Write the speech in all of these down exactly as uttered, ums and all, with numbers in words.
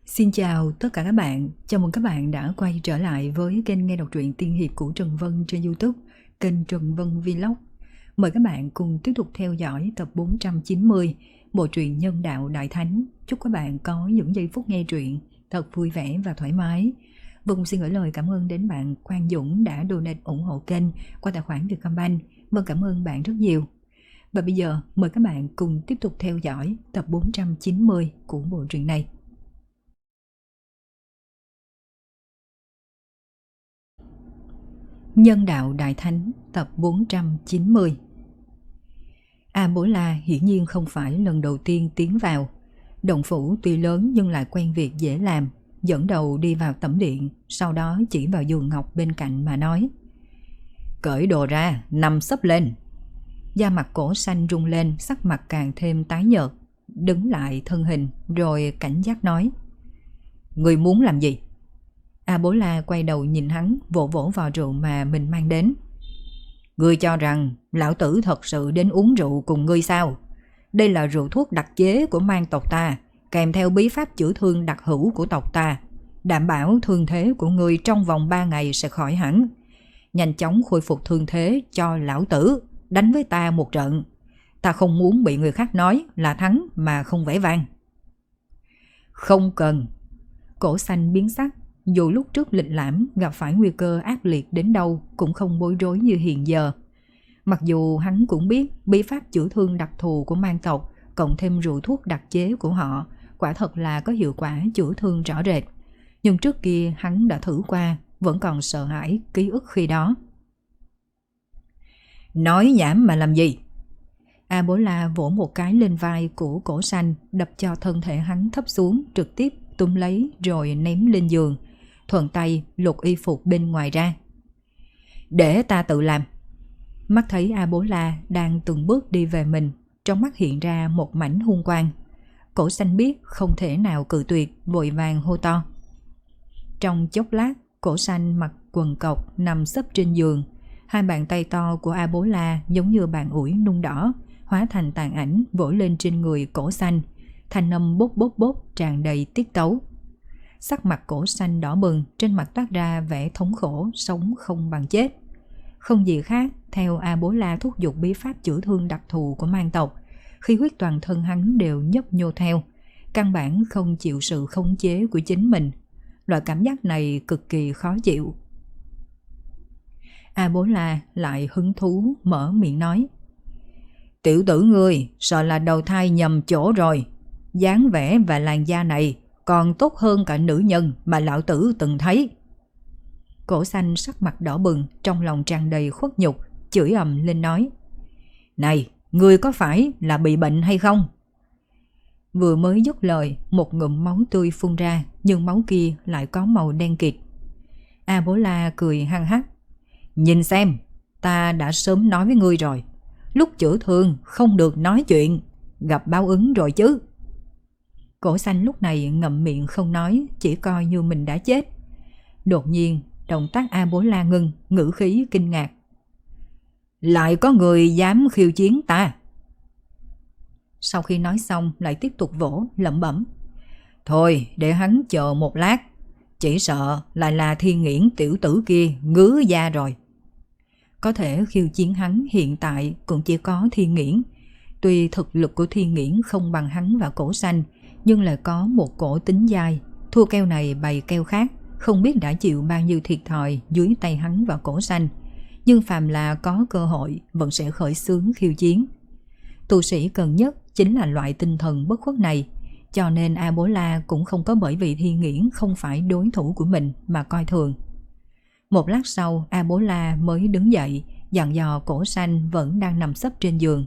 Xin chào tất cả các bạn, chào mừng các bạn đã quay trở lại với kênh nghe đọc truyện tiên hiệp của Trần Vân trên YouTube, kênh Trần Vân Vlog. Mời các bạn cùng tiếp tục theo dõi tập bốn trăm chín mươi bộ truyện Nhân Đạo Đại Thánh. Chúc các bạn có những giây phút nghe truyện thật vui vẻ và thoải mái. Và cũng xin gửi lời cảm ơn đến bạn Quang Dũng đã donate ủng hộ kênh qua tài khoản Vietcombank. Vâng, cảm ơn bạn rất nhiều. Và bây giờ mời các bạn cùng tiếp tục theo dõi tập bốn trăm chín mươi của bộ truyện này. Nhân Đạo Đại Thánh tập bốn trăm chín mươi. A Bố La hiển nhiên không phải lần đầu tiên tiến vào. Động phủ tuy lớn nhưng lại quen việc dễ làm, dẫn đầu đi vào tẩm điện, sau đó chỉ vào giường ngọc bên cạnh mà nói: "Cởi đồ ra, nằm sấp lên." Da mặt Cổ Xanh rung lên, sắc mặt càng thêm tái nhợt, đứng lại thân hình rồi cảnh giác nói: "Người muốn làm gì?" A Bố La quay đầu nhìn hắn, vỗ vỗ vò rượu mà mình mang đến. "Ngươi cho rằng lão tử thật sự đến uống rượu cùng ngươi sao? Đây là rượu thuốc đặc chế của mang tộc ta, kèm theo bí pháp chữa thương đặc hữu của tộc ta, đảm bảo thương thế của ngươi trong vòng ba ngày sẽ khỏi hẳn. Nhanh chóng khôi phục thương thế cho lão tử, đánh với ta một trận. Ta không muốn bị người khác nói là thắng mà không vẻ vang." "Không cần." Cổ Xanh biến sắc. Dù lúc trước lịch lãm gặp phải nguy cơ ác liệt đến đâu cũng không bối rối như hiện giờ. Mặc dù hắn cũng biết bí pháp chữa thương đặc thù của mang tộc cộng thêm rượu thuốc đặc chế của họ quả thật là có hiệu quả chữa thương rõ rệt, nhưng trước kia hắn đã thử qua, vẫn còn sợ hãi ký ức khi đó. "Nói nhảm mà làm gì?" A Bố La vỗ một cái lên vai của Cổ Xanh, đập cho thân thể hắn thấp xuống, trực tiếp túm lấy rồi ném lên giường, thuận tay lột y phục bên ngoài ra. "Để ta tự làm." Mắt thấy A Bố La đang từng bước đi về mình, trong mắt hiện ra một mảnh hung quang. Cổ Xanh biết không thể nào cự tuyệt, vội vàng hô to. Trong chốc lát, Cổ Xanh mặc quần cộc nằm sấp trên giường, hai bàn tay to của A Bố La giống như bàn ủi nung đỏ, hóa thành tàn ảnh vỗ lên trên người Cổ Xanh, thanh âm bốc bốc bốc tràn đầy tiết tấu. Sắc mặt Cổ Xanh đỏ bừng, trên mặt toát ra vẻ thống khổ, sống không bằng chết. Không gì khác, theo A Bố La thúc giục bí pháp chữa thương đặc thù của mang tộc, khí huyết toàn thân hắn đều nhấp nhô theo, căn bản không chịu sự khống chế của chính mình. Loại cảm giác này cực kỳ khó chịu. A Bố La lại hứng thú mở miệng nói: "Tiểu tử ngươi sợ là đầu thai nhầm chỗ rồi. Dáng vẻ và làn da này còn tốt hơn cả nữ nhân mà lão tử từng thấy." Cổ Xanh sắc mặt đỏ bừng, trong lòng tràn đầy khuất nhục, chửi ầm lên nói: "Này, ngươi có phải là bị bệnh hay không?" Vừa mới dứt lời, một ngụm máu tươi phun ra, nhưng máu kia lại có màu đen kịt. A Bố La cười hăng hắc: "Nhìn xem, ta đã sớm nói với ngươi rồi, lúc chữa thương không được nói chuyện, gặp báo ứng rồi chứ." Cổ Xanh lúc này ngậm miệng không nói, chỉ coi như mình đã chết. Đột nhiên, động tác A Bố La ngưng, ngữ khí kinh ngạc: "Lại có người dám khiêu chiến ta?" Sau khi nói xong lại tiếp tục vỗ, lẩm bẩm: "Thôi, để hắn chờ một lát, chỉ sợ lại là Thiên Nghiễn tiểu tử kia ngứa da rồi." Có thể khiêu chiến hắn hiện tại cũng chỉ có Thiên Nghiễn. Tuy thực lực của Thiên Nghiễn không bằng hắn và Cổ Xanh, nhưng lại có một cổ tính dai, thua keo này bày keo khác, không biết đã chịu bao nhiêu thiệt thòi dưới tay hắn và Cổ Xanh, nhưng phàm là có cơ hội vẫn sẽ khởi xướng khiêu chiến. Tu sĩ cần nhất chính là loại tinh thần bất khuất này, cho nên A Bố La cũng không có bởi vì Thiên Nghiễn không phải đối thủ của mình mà coi thường. Một lát sau, A Bố La mới đứng dậy, dặn dò Cổ Xanh vẫn đang nằm sấp trên giường: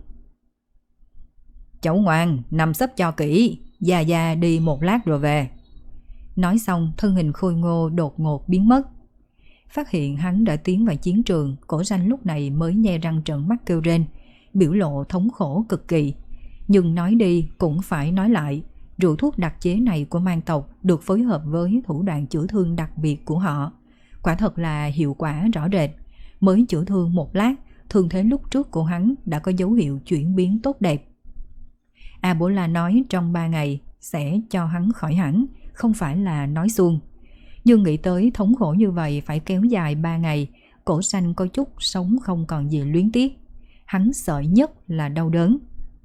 "Cháu ngoan, nằm sấp cho kỹ, già già đi một lát rồi về." Nói xong, thân hình khôi ngô đột ngột biến mất. Phát hiện hắn đã tiến vào chiến trường, Cổ Xanh lúc này mới nhe răng trợn mắt kêu rên, biểu lộ thống khổ cực kỳ. Nhưng nói đi cũng phải nói lại, rượu thuốc đặc chế này của mang tộc được phối hợp với thủ đoạn chữa thương đặc biệt của họ, quả thật là hiệu quả rõ rệt. Mới chữa thương một lát, thương thế lúc trước của hắn đã có dấu hiệu chuyển biến tốt đẹp. A Bố La nói trong ba ngày sẽ cho hắn khỏi hẳn, không phải là nói suông. Nhưng nghĩ tới thống khổ như vậy phải kéo dài ba ngày, Cổ Xanh có chút sống không còn gì luyến tiếc. Hắn sợ nhất là đau đớn.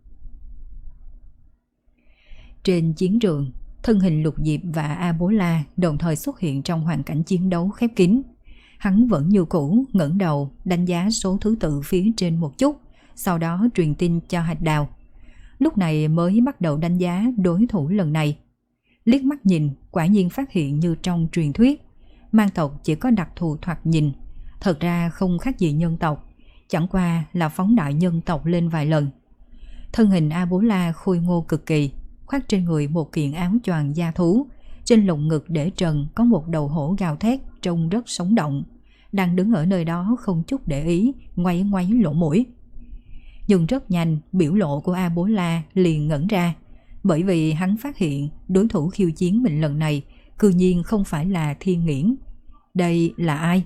Trên chiến trường, thân hình Lục Diệp và A Bố La đồng thời xuất hiện trong hoàn cảnh chiến đấu khép kín. Hắn vẫn như cũ ngẩng đầu đánh giá số thứ tự phía trên một chút, sau đó truyền tin cho Hạch Đào. Lúc này mới bắt đầu đánh giá đối thủ lần này. Liếc mắt nhìn, quả nhiên phát hiện như trong truyền thuyết, mang tộc chỉ có đặc thù thoạt nhìn, thật ra không khác gì nhân tộc, chẳng qua là phóng đại nhân tộc lên vài lần. Thân hình A Bố La khôi ngô cực kỳ, khoác trên người một kiện áo choàng da thú, trên lồng ngực để trần có một đầu hổ gào thét trông rất sống động, đang đứng ở nơi đó không chút để ý, ngoáy ngoáy lỗ mũi. Nhưng rất nhanh, biểu lộ của A Bố La liền ngẩn ra, bởi vì hắn phát hiện đối thủ khiêu chiến mình lần này cư nhiên không phải là Thiên Nghiễn. Đây là ai?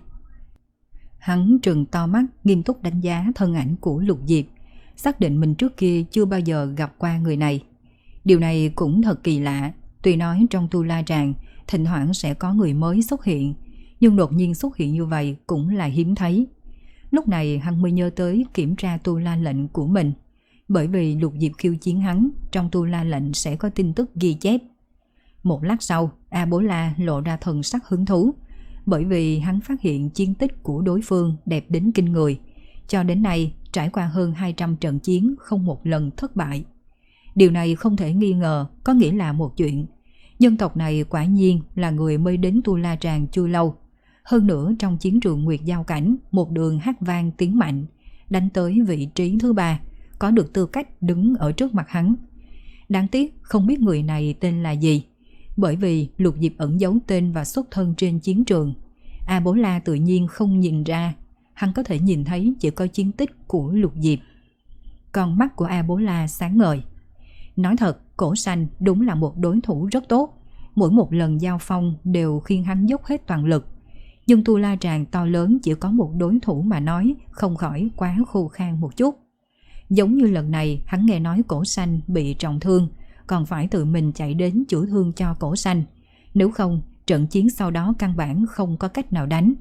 Hắn trừng to mắt, nghiêm túc đánh giá thân ảnh của Lục Diệp, xác định mình trước kia chưa bao giờ gặp qua người này. Điều này cũng thật kỳ lạ, tuy nói trong Tu La Tràng thỉnh thoảng sẽ có người mới xuất hiện, nhưng đột nhiên xuất hiện như vậy cũng là hiếm thấy. Lúc này hắn mới nhớ tới kiểm tra Tu La lệnh của mình, bởi vì Lục Diệp khiêu chiến hắn, trong Tu La lệnh sẽ có tin tức ghi chép. Một lát sau, A Bố La lộ ra thần sắc hứng thú, bởi vì hắn phát hiện chiến tích của đối phương đẹp đến kinh người, cho đến nay trải qua hơn hai trăm trận chiến không một lần thất bại. Điều này không thể nghi ngờ có nghĩa là một chuyện, nhân tộc này quả nhiên là người mới đến Tu La Tràng chưa lâu. Hơn nữa trong chiến trường Nguyệt Giao Cảnh, một đường hát vang tiếng mạnh, đánh tới vị trí thứ ba, có được tư cách đứng ở trước mặt hắn. Đáng tiếc không biết người này tên là gì, bởi vì Lục Diệp ẩn giấu tên và xuất thân trên chiến trường. A Bố La tự nhiên không nhìn ra, hắn có thể nhìn thấy chỉ có chiến tích của Lục Diệp. Con mắt của A Bố La sáng ngời. Nói thật, Cổ Xanh đúng là một đối thủ rất tốt, mỗi một lần giao phong đều khiến hắn dốc hết toàn lực. Nhưng Tu La Tràng to lớn chỉ có một đối thủ mà nói không khỏi quá khô khan một chút. Giống như lần này hắn nghe nói Cổ Xanh bị trọng thương, còn phải tự mình chạy đến chữa thương cho Cổ Xanh, nếu không trận chiến sau đó căn bản không có cách nào đánh.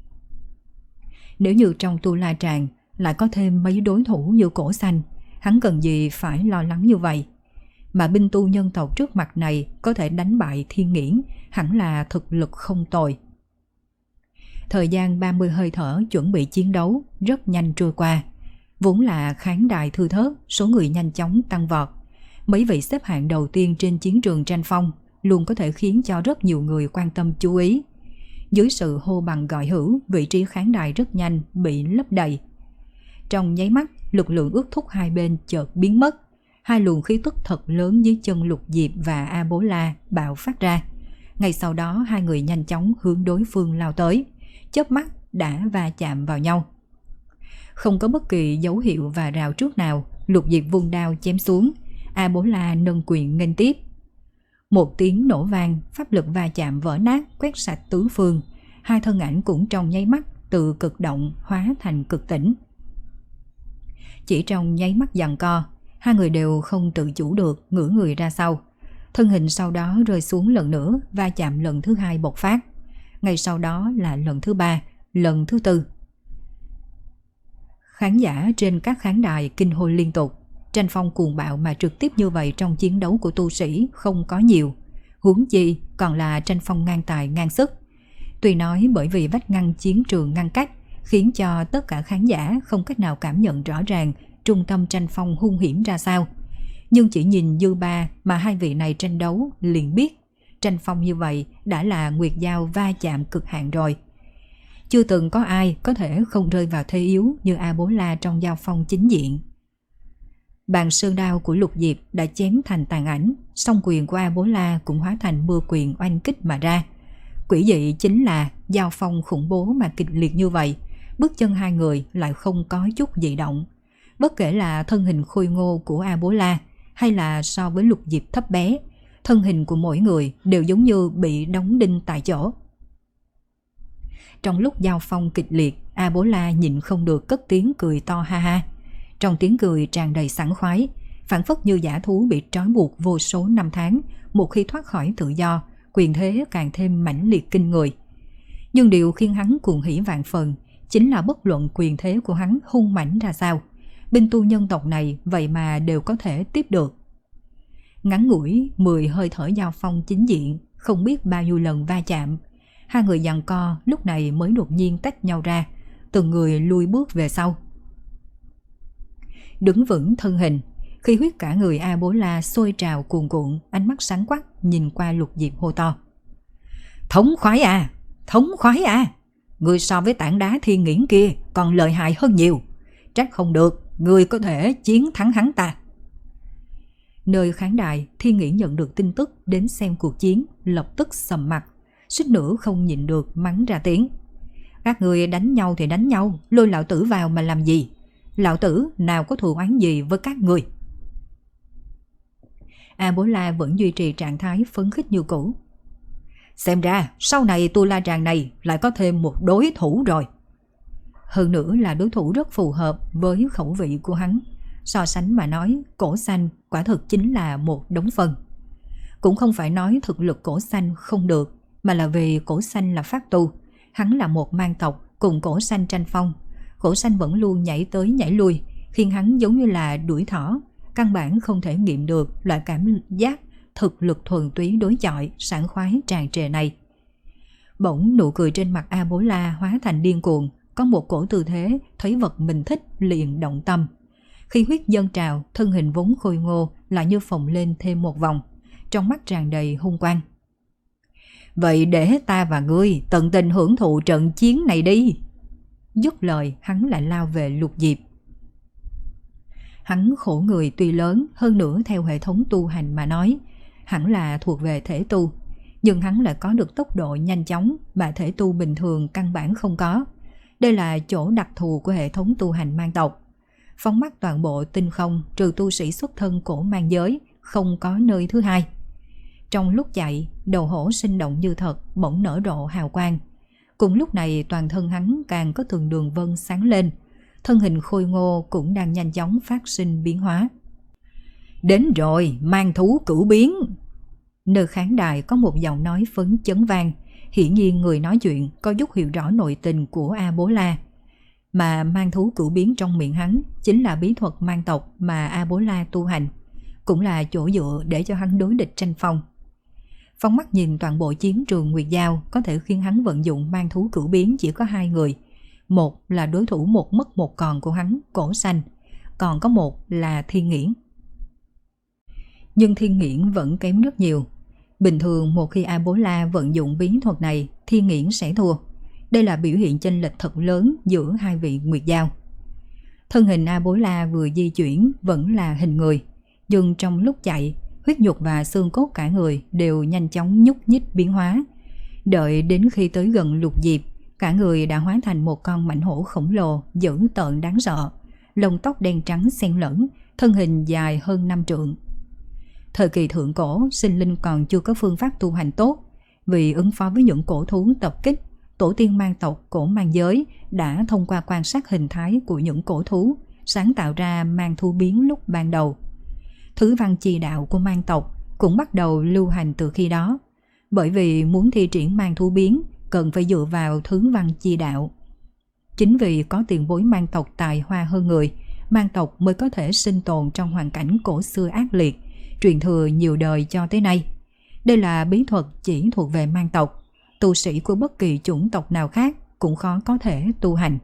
Nếu như trong Tu La Tràng lại có thêm mấy đối thủ như Cổ Xanh, hắn cần gì phải lo lắng như vậy. Mà binh tu nhân tộc trước mặt này có thể đánh bại Thiên Nghiễn, hẳn là thực lực không tồi. Thời gian ba mươi hơi thở chuẩn bị chiến đấu rất nhanh trôi qua. Vốn là khán đài thư thớt, số người nhanh chóng tăng vọt. Mấy vị xếp hạng đầu tiên trên chiến trường tranh phong luôn có thể khiến cho rất nhiều người quan tâm chú ý. Dưới sự hô bằng gọi hữu, vị trí khán đài rất nhanh bị lấp đầy. Trong nháy mắt, lực lượng ước thúc hai bên chợt biến mất. Hai luồng khí tức thật lớn dưới chân Lục Diệp và A Bố La bạo phát ra. Ngay sau đó hai người nhanh chóng hướng đối phương lao tới, chớp mắt đã va chạm vào nhau. Không có bất kỳ dấu hiệu và rào trước nào, Lục Diệp vung đao chém xuống, A Bố La nâng quyền nghênh tiếp. Một tiếng nổ vang, pháp lực va chạm vỡ nát quét sạch tứ phương, hai thân ảnh cũng trong nháy mắt từ cực động hóa thành cực tĩnh. Chỉ trong nháy mắt giằng co, hai người đều không tự chủ được ngửa người ra sau, thân hình sau đó rơi xuống lần nữa, va chạm lần thứ hai bộc phát. Ngay sau đó là lần thứ ba, lần thứ tư. Khán giả trên các khán đài kinh hô liên tục. Tranh phong cuồng bạo mà trực tiếp như vậy trong chiến đấu của tu sĩ không có nhiều, huống chi còn là tranh phong ngang tài ngang sức. Tuy nói bởi vì vách ngăn chiến trường ngăn cách khiến cho tất cả khán giả không cách nào cảm nhận rõ ràng trung tâm tranh phong hung hiểm ra sao, nhưng chỉ nhìn dư ba mà hai vị này tranh đấu liền biết tranh phong như vậy đã là nguyệt giao va chạm cực hạn rồi. Chưa từng có ai có thể không rơi vào thế yếu như A Bố La trong giao phong chính diện. Bàn sơn đao của Lục Diệp đã chém thành tàn ảnh, song quyền của A Bố La cũng hóa thành mưa quyền oanh kích mà ra. Quỷ dị chính là giao phong khủng bố mà kịch liệt như vậy, bước chân hai người lại không có chút dị động. Bất kể là thân hình khôi ngô của A Bố La hay là so với Lục Diệp thấp bé, thân hình của mỗi người đều giống như bị đóng đinh tại chỗ. Trong lúc giao phong kịch liệt, A Bố La nhịn không được cất tiếng cười to ha ha. Trong tiếng cười tràn đầy sảng khoái, phảng phất như dã thú bị trói buộc vô số năm tháng, một khi thoát khỏi tự do, quyền thế càng thêm mãnh liệt kinh người. Nhưng điều khiến hắn cuồng hỉ vạn phần chính là bất luận quyền thế của hắn hung mãnh ra sao, binh tu nhân tộc này vậy mà đều có thể tiếp được. Ngắn ngủi mười hơi thở giao phong chính diện, không biết bao nhiêu lần va chạm, hai người giằng co lúc này mới đột nhiên tách nhau ra, từng người lui bước về sau. Đứng vững thân hình, khi huyết cả người A Bố La sôi trào cuồn cuộn, ánh mắt sáng quắc nhìn qua Lục Diệp hô to: thống khoái à, thống khoái à, người so với tảng đá thiên nghiễn kia còn lợi hại hơn nhiều, trách không được người có thể chiến thắng hắn ta. Nơi khán đài, Thiên Nghiễn nhận được tin tức đến xem cuộc chiến, lập tức sầm mặt, suýt nữa không nhịn được mắng ra tiếng: các người đánh nhau thì đánh nhau, lôi lão tử vào mà làm gì? Lão tử nào có thù oán gì với các người? A Bố La vẫn duy trì trạng thái phấn khích như cũ. Xem ra sau này Tu La Tràng này lại có thêm một đối thủ rồi. Hơn nữa là đối thủ rất phù hợp với khẩu vị của hắn. So sánh mà nói, Cổ Xanh quả thực chính là một đống phân. Cũng không phải nói thực lực Cổ Xanh không được, mà là vì Cổ Xanh là phát tu, hắn là một mang tộc cùng Cổ Xanh tranh phong. Cổ Xanh vẫn luôn nhảy tới nhảy lui, khiến hắn giống như là đuổi thỏ, căn bản không thể nghiệm được loại cảm giác thực lực thuần túy đối chọi sảng khoái tràn trề này. Bỗng nụ cười trên mặt A Bố La hóa thành điên cuồng, có một cổ tư thế thấy vật mình thích liền động tâm. Khi huyết dâng trào, thân hình vốn khôi ngô lại như phồng lên thêm một vòng, trong mắt tràn đầy hung quang. Vậy để ta và ngươi tận tình hưởng thụ trận chiến này đi. Dứt lời, hắn lại lao về Lục Diệp. Hắn khổ người tuy lớn, hơn nữa theo hệ thống tu hành mà nói, hẳn là thuộc về thể tu, nhưng hắn lại có được tốc độ nhanh chóng mà thể tu bình thường căn bản không có. Đây là chỗ đặc thù của hệ thống tu hành mang tộc. Phóng mắt toàn bộ tinh không, trừ tu sĩ xuất thân cổ mang giới, không có nơi thứ hai. Trong lúc chạy, đầu hổ sinh động như thật, bỗng nở rộ hào quang. Cùng lúc này toàn thân hắn càng có từng đường vân sáng lên, thân hình khôi ngô cũng đang nhanh chóng phát sinh biến hóa. Đến rồi, mang thú cửu biến. Nơi khán đài có một giọng nói phấn chấn vang, hiển nhiên người nói chuyện có giúp hiểu rõ nội tình của A Bố La. Mà mang thú cửu biến trong miệng hắn chính là bí thuật mang tộc mà A Bố La tu hành, cũng là chỗ dựa để cho hắn đối địch tranh phong. Phóng mắt nhìn toàn bộ chiến trường Nguyệt Giao, có thể khiến hắn vận dụng mang thú cửu biến chỉ có hai người. Một là đối thủ một mất một còn của hắn, Cổ Xanh, còn có một là Thiên Nghiễn. Nhưng Thiên Nghiễn vẫn kém rất nhiều. Bình thường một khi A Bố La vận dụng bí thuật này, Thiên Nghiễn sẽ thua. Đây là biểu hiện chênh lệch thật lớn giữa hai vị Nguyệt Giao. Thân hình A Bố La vừa di chuyển vẫn là hình người, nhưng trong lúc chạy, huyết nhục và xương cốt cả người đều nhanh chóng nhúc nhích biến hóa. Đợi đến khi tới gần Lục Diệp, cả người đã hóa thành một con mãnh hổ khổng lồ dữ tợn đáng sợ, lông tóc đen trắng xen lẫn, thân hình dài hơn năm trượng. Thời kỳ thượng cổ, sinh linh còn chưa có phương pháp tu hành tốt, vì ứng phó với những cổ thú tập kích, tổ tiên mang tộc cổ mang giới đã thông qua quan sát hình thái của những cổ thú, sáng tạo ra mang thú biến lúc ban đầu. Thứ văn chi đạo của mang tộc cũng bắt đầu lưu hành từ khi đó, bởi vì muốn thi triển mang thú biến cần phải dựa vào thứ văn chi đạo. Chính vì có tiền bối mang tộc tài hoa hơn người, mang tộc mới có thể sinh tồn trong hoàn cảnh cổ xưa ác liệt, truyền thừa nhiều đời cho tới nay. Đây là bí thuật chỉ thuộc về mang tộc, tu sĩ của bất kỳ chủng tộc nào khác cũng khó có thể tu hành.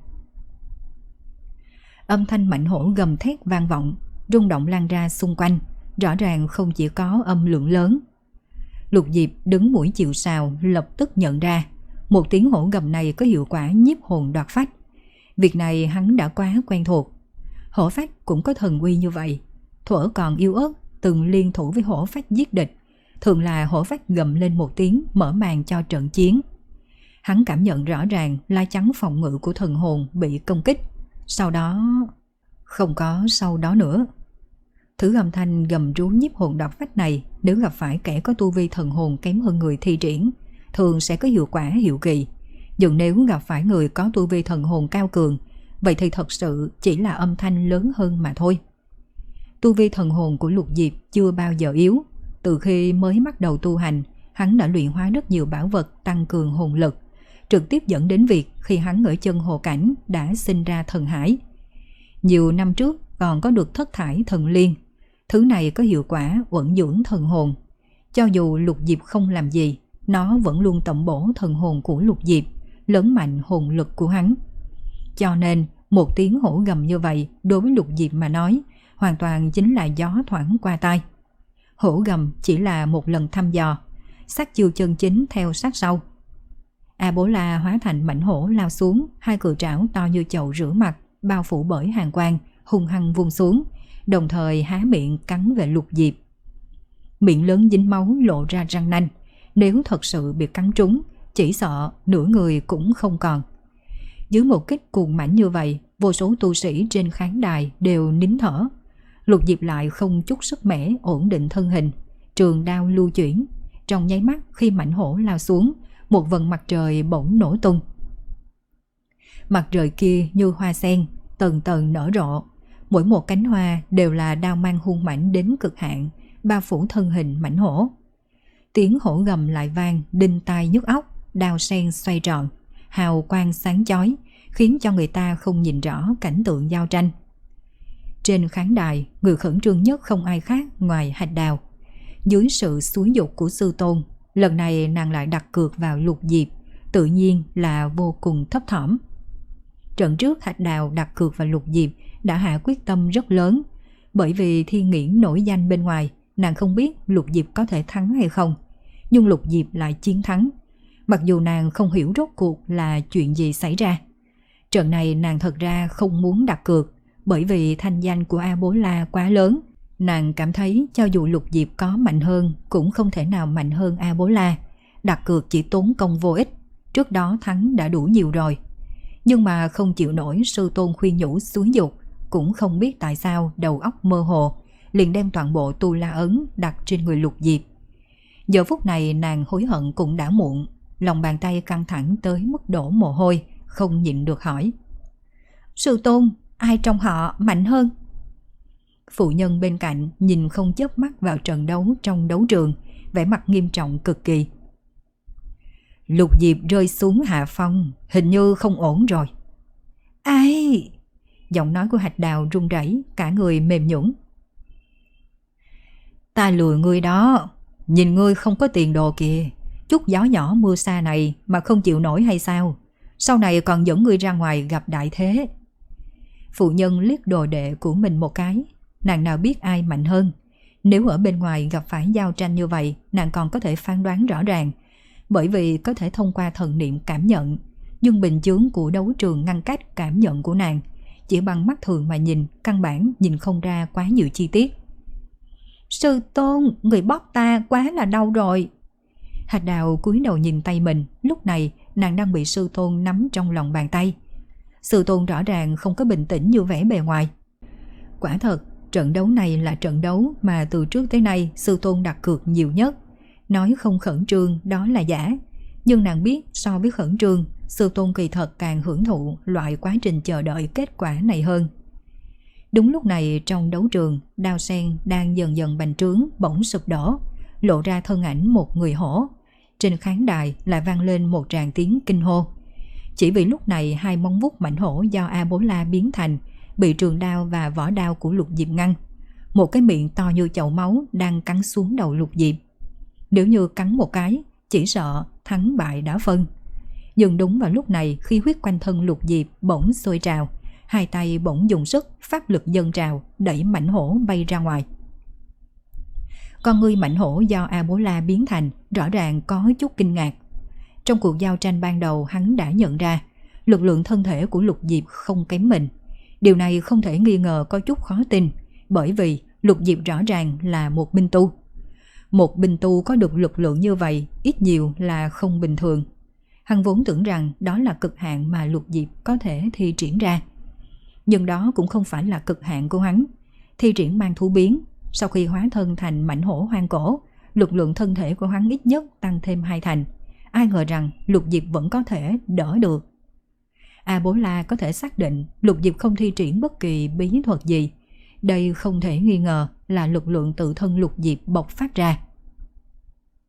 Âm thanh mãnh hổ gầm thét vang vọng, rung động lan ra xung quanh, rõ ràng không chỉ có âm lượng lớn. Lục Diệp đứng mũi chịu sào lập tức nhận ra, một tiếng hổ gầm này có hiệu quả nhiếp hồn đoạt phách. Việc này hắn đã quá quen thuộc. Hổ phách cũng có thần uy như vậy. Thuở còn yêu ớt, từng liên thủ với hổ phách giết địch, thường là hổ phách gầm lên một tiếng mở màn cho trận chiến. Hắn cảm nhận rõ ràng lá chắn phòng ngự của thần hồn bị công kích. Sau đó... không có sau đó nữa. Thứ âm thanh gầm rú nhiếp hồn đoạt phách này, nếu gặp phải kẻ có tu vi thần hồn kém hơn người thi triển, thường sẽ có hiệu quả hiệu kỳ. Nhưng nếu gặp phải người có tu vi thần hồn cao cường, vậy thì thật sự chỉ là âm thanh lớn hơn mà thôi. Tu vi thần hồn của Lục Diệp chưa bao giờ yếu. Từ khi mới bắt đầu tu hành, hắn đã luyện hóa rất nhiều bảo vật tăng cường hồn lực, trực tiếp dẫn đến việc khi hắn ở chân hồ cảnh đã sinh ra thần hải. Nhiều năm trước còn có được thất thải thần liên, thứ này có hiệu quả uẩn dưỡng thần hồn. Cho dù Lục Diệp không làm gì, nó vẫn luôn tẩm bổ thần hồn của Lục Diệp, lớn mạnh hồn lực của hắn. Cho nên một tiếng hổ gầm như vậy đối với Lục Diệp mà nói hoàn toàn chính là gió thoảng qua tai. Hổ gầm chỉ là một lần thăm dò, sát chiêu chân chính theo sát sau. A Bố La hóa thành mãnh hổ lao xuống, hai cự trảo to như chậu rửa mặt bao phủ bởi hàn quang hung hăng vung xuống, đồng thời há miệng cắn về Lục Diệp. Miệng lớn dính máu lộ ra răng nanh, nếu thật sự bị cắn trúng, chỉ sợ nửa người cũng không còn. Dưới một kích cuồng mãnh như vậy, vô số tu sĩ trên khán đài đều nín thở. Lục Diệp lại không chút sức mẻ ổn định thân hình, trường đao lưu chuyển. Trong nháy mắt khi mãnh hổ lao xuống, một vầng mặt trời bỗng nổ tung. Mặt trời kia như hoa sen, tầng tầng nở rộ. Mỗi một cánh hoa đều là đao mang hung mãnh đến cực hạn, bao phủ thân hình mãnh hổ. Tiếng hổ gầm lại vang, đinh tai nhức óc, đao sen xoay tròn, hào quang sáng chói, khiến cho người ta không nhìn rõ cảnh tượng giao tranh. Trên khán đài, người khẩn trương nhất không ai khác ngoài Hạch Đào. Dưới sự xúi giục của sư tôn, lần này nàng lại đặt cược vào Lục Diệp, tự nhiên là vô cùng thấp thỏm. Trận trước Hạch Đào đặt cược vào Lục Diệp đã hạ quyết tâm rất lớn, bởi vì Thiên Nghiễn nổi danh bên ngoài, nàng không biết Lục Diệp có thể thắng hay không, nhưng Lục Diệp lại chiến thắng. Mặc dù nàng không hiểu rốt cuộc là chuyện gì xảy ra. Trận này nàng thật ra không muốn đặt cược, bởi vì thanh danh của A Bố La quá lớn. Nàng cảm thấy cho dù Lục Diệp có mạnh hơn cũng không thể nào mạnh hơn A Bố La. Đặt cược chỉ tốn công vô ích, trước đó thắng đã đủ nhiều rồi. Nhưng mà không chịu nổi sư tôn khuyên nhủ xúi dục, cũng không biết tại sao đầu óc mơ hồ, liền đem toàn bộ tu la ấn đặt trên người Lục Diệp. Giờ phút này nàng hối hận cũng đã muộn, lòng bàn tay căng thẳng tới mức đổ mồ hôi, không nhịn được hỏi: Sư tôn, ai trong họ mạnh hơn? Phụ nhân bên cạnh nhìn không chớp mắt vào trận đấu trong đấu trường, vẻ mặt nghiêm trọng cực kỳ. Lục Diệp rơi xuống hạ phong, hình như không ổn rồi. Ai? Giọng nói của Hạch Đào run rẩy, cả người mềm nhũn. Ta lừa ngươi đó, nhìn ngươi không có tiền đồ kìa, chút gió nhỏ mưa xa này mà không chịu nổi hay sao? Sau này còn dẫn ngươi ra ngoài gặp đại thế. Phụ nhân liếc đồ đệ của mình một cái, nàng nào biết ai mạnh hơn. Nếu ở bên ngoài gặp phải giao tranh như vậy, nàng còn có thể phán đoán rõ ràng, bởi vì có thể thông qua thần niệm cảm nhận. Nhưng bình chướng của đấu trường ngăn cách cảm nhận của nàng, chỉ bằng mắt thường mà nhìn, căn bản nhìn không ra quá nhiều chi tiết. Sư tôn, người bóp ta quá là đau rồi. Hạch Đào cúi đầu nhìn tay mình, lúc này nàng đang bị sư tôn nắm trong lòng bàn tay. Sư tôn rõ ràng không có bình tĩnh như vẻ bề ngoài. Quả thật, trận đấu này là trận đấu mà từ trước tới nay sư tôn đặt cược nhiều nhất. Nói không khẩn trương đó là giả, nhưng nàng biết so với khẩn trương, sư tôn kỳ thật càng hưởng thụ loại quá trình chờ đợi kết quả này hơn. Đúng lúc này trong đấu trường, đao sen đang dần dần bành trướng bỗng sụp đổ, lộ ra thân ảnh một người hổ. Trên khán đài lại vang lên một tràng tiếng kinh hô. Chỉ vì lúc này hai móng vuốt mãnh hổ do A Bố La biến thành bị trường đao và vỏ đao của Lục Diệp ngăn. Một cái miệng to như chậu máu đang cắn xuống đầu Lục Diệp. Nếu như cắn một cái, chỉ sợ thắng bại đã phân. Nhưng đúng vào lúc này, khi huyết quanh thân Lục Diệp bỗng sôi trào, hai tay bỗng dùng sức, pháp lực dâng trào, đẩy mãnh hổ bay ra ngoài. Con ngươi mãnh hổ do A Bố La biến thành rõ ràng có chút kinh ngạc. Trong cuộc giao tranh ban đầu hắn đã nhận ra lực lượng thân thể của Lục Diệp không kém mình. Điều này không thể nghi ngờ có chút khó tin, bởi vì Lục Diệp rõ ràng là một binh tu. Một binh tu có được lực lượng như vậy ít nhiều là không bình thường. Hắn vốn tưởng rằng đó là cực hạn mà Lục Diệp có thể thi triển ra. Nhưng đó cũng không phải là cực hạn của hắn. Thi triển mang thú biến, sau khi hóa thân thành mãnh hổ hoang cổ, lực lượng thân thể của hắn ít nhất tăng thêm hai thành. Ai ngờ rằng Lục Diệp vẫn có thể đỡ được. A Bố La có thể xác định Lục Diệp không thi triển bất kỳ bí thuật gì. Đây không thể nghi ngờ là lực lượng tự thân Lục Diệp bộc phát ra.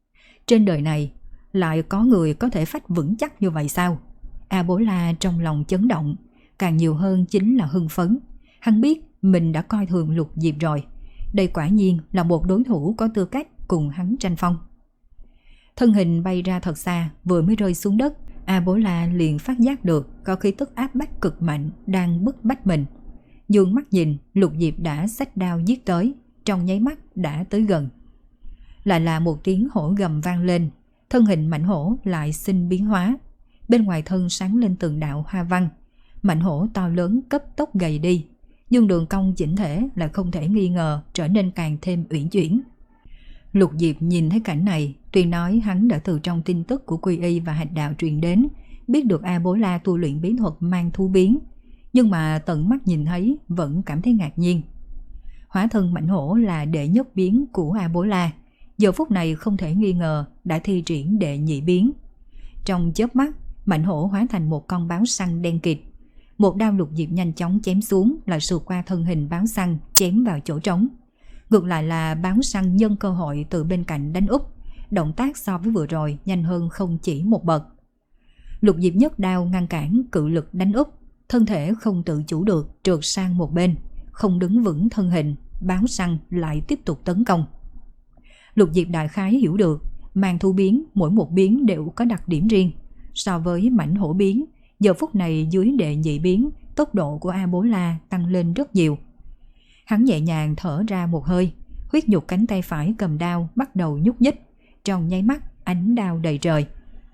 Trên đời này lại có người có thể phách vững chắc như vậy sao? A Bố La trong lòng chấn động, càng nhiều hơn chính là hưng phấn. Hắn biết mình đã coi thường Lục Diệp rồi. Đây quả nhiên là một đối thủ có tư cách cùng hắn tranh phong. Thân hình bay ra thật xa, vừa mới rơi xuống đất, A Bố La liền phát giác được có khí tức áp bách cực mạnh đang bức bách mình. Dương mắt nhìn, Lục Diệp đã xách đao giết tới, trong nháy mắt đã tới gần. Lại là một tiếng hổ gầm vang lên, thân hình mãnh hổ lại sinh biến hóa. Bên ngoài thân sáng lên từng đạo hoa văn, mãnh hổ to lớn cấp tốc gầy đi, nhưng đường cong chỉnh thể lại không thể nghi ngờ trở nên càng thêm uyển chuyển. Lục Diệp nhìn thấy cảnh này, tuy nói hắn đã từ trong tin tức của Quy Y và Hạch Đạo truyền đến, biết được A Bố La tu luyện bí thuật mang thú biến, nhưng mà tận mắt nhìn thấy vẫn cảm thấy ngạc nhiên. Hóa thân mãnh hổ là đệ nhất biến của A Bố La, giờ phút này không thể nghi ngờ đã thi triển đệ nhị biến. Trong chớp mắt, mãnh hổ hóa thành một con báo săn đen kịt. Một đao Lục Diệp nhanh chóng chém xuống, lại sượt qua thân hình báo săn, chém vào chỗ trống. Ngược lại là báo săn nhân cơ hội từ bên cạnh đánh úp, động tác so với vừa rồi nhanh hơn không chỉ một bậc. Lục Diệp nhất đao ngăn cản cự lực đánh úp, thân thể không tự chủ được trượt sang một bên, không đứng vững thân hình, báo săn lại tiếp tục tấn công. Lục Diệp đại khái hiểu được, mang thú biến mỗi một biến đều có đặc điểm riêng. So với mãnh hổ biến, giờ phút này dưới đệ nhị biến, tốc độ của A Bố La tăng lên rất nhiều. Hắn nhẹ nhàng thở ra một hơi, huyết nhục cánh tay phải cầm đao bắt đầu nhúc nhích, trong nháy mắt ánh đao đầy trời.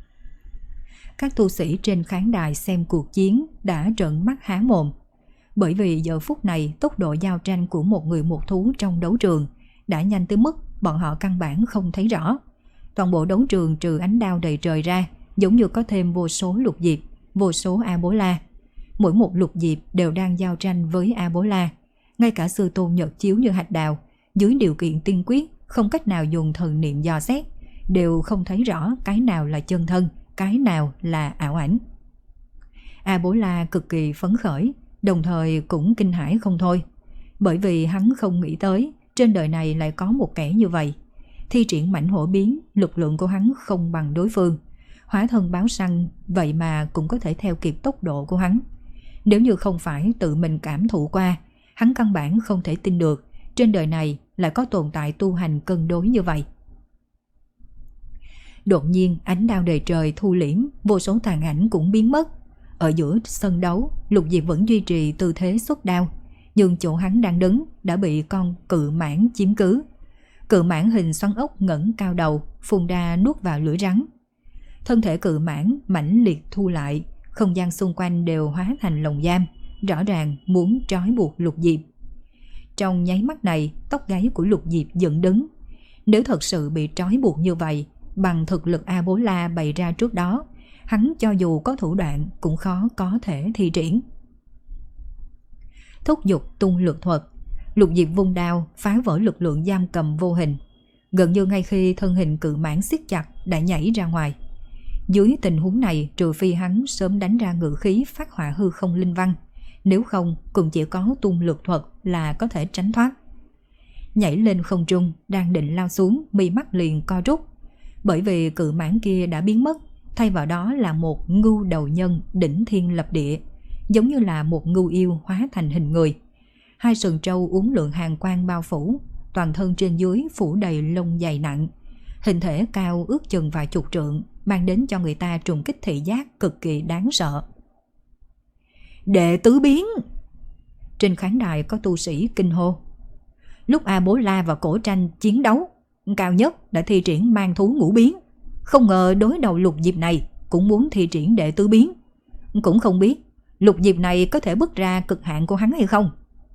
Các tu sĩ trên khán đài xem cuộc chiến đã trợn mắt há mồm, bởi vì giờ phút này tốc độ giao tranh của một người một thú trong đấu trường đã nhanh tới mức bọn họ căn bản không thấy rõ. Toàn bộ đấu trường trừ ánh đao đầy trời ra, giống như có thêm vô số Lục Diệp, vô số A Bố La. Mỗi một Lục Diệp đều đang giao tranh với A Bố La. Ngay cả sư tôn nhật chiếu như Hạch Đào, dưới điều kiện tiên quyết, không cách nào dùng thần niệm dò xét, đều không thấy rõ cái nào là chân thân, cái nào là ảo ảnh. A Bố La cực kỳ phấn khởi, đồng thời cũng kinh hãi không thôi, bởi vì hắn không nghĩ tới trên đời này lại có một kẻ như vậy. Thi triển mãnh hổ biến, lực lượng của hắn không bằng đối phương. Hóa thân báo săn vậy mà cũng có thể theo kịp tốc độ của hắn. Nếu như không phải tự mình cảm thụ qua, hắn căn bản không thể tin được trên đời này lại có tồn tại tu hành cân đối như vậy. Đột nhiên ánh đao đầy trời thu liễm, vô số tàn ảnh cũng biến mất. Ở giữa sân đấu, Lục Diệp vẫn duy trì tư thế xuất đao, nhưng chỗ hắn đang đứng đã bị con cự mãng chiếm cứ. Cự mãng hình xoắn ốc ngẩng cao đầu, phun ra nuốt vào lưỡi rắn. Thân thể cự mãng mãnh liệt thu lại, không gian xung quanh đều hóa thành lồng giam, rõ ràng muốn trói buộc Lục Diệp. Trong nháy mắt này, tóc gáy của Lục Diệp dựng đứng. Nếu thật sự bị trói buộc như vậy, bằng thực lực A Bố La bày ra trước đó, hắn cho dù có thủ đoạn cũng khó có thể thi triển. Thúc giục tung lực thuật, Lục Diệp vung đao phá vỡ lực lượng giam cầm vô hình. Gần như ngay khi thân hình cự mãng siết chặt đã nhảy ra ngoài. Dưới tình huống này, trừ phi hắn sớm đánh ra ngự khí phát họa hư không linh văn, nếu không cũng chỉ có tung lực thuật là có thể tránh thoát. Nhảy lên không trung, đang định lao xuống, mi mắt liền co rút, bởi vì cự mãng kia đã biến mất, thay vào đó là một ngưu đầu nhân đỉnh thiên lập địa, giống như là một ngưu yêu hóa thành hình người. Hai sừng trâu uốn lượn hàng quang bao phủ, toàn thân trên dưới phủ đầy lông dày nặng, hình thể cao ước chừng vài chục trượng, mang đến cho người ta trùng kích thị giác cực kỳ đáng sợ. Đệ tứ biến! Trên khán đài có tu sĩ kinh hô. Lúc A Bố La và Cổ Tranh chiến đấu, cao nhất đã thi triển mang thú ngũ biến, không ngờ đối đầu Lục Diệp này cũng muốn thi triển đệ tứ biến. Cũng không biết Lục Diệp này có thể bứt ra cực hạn của hắn hay không.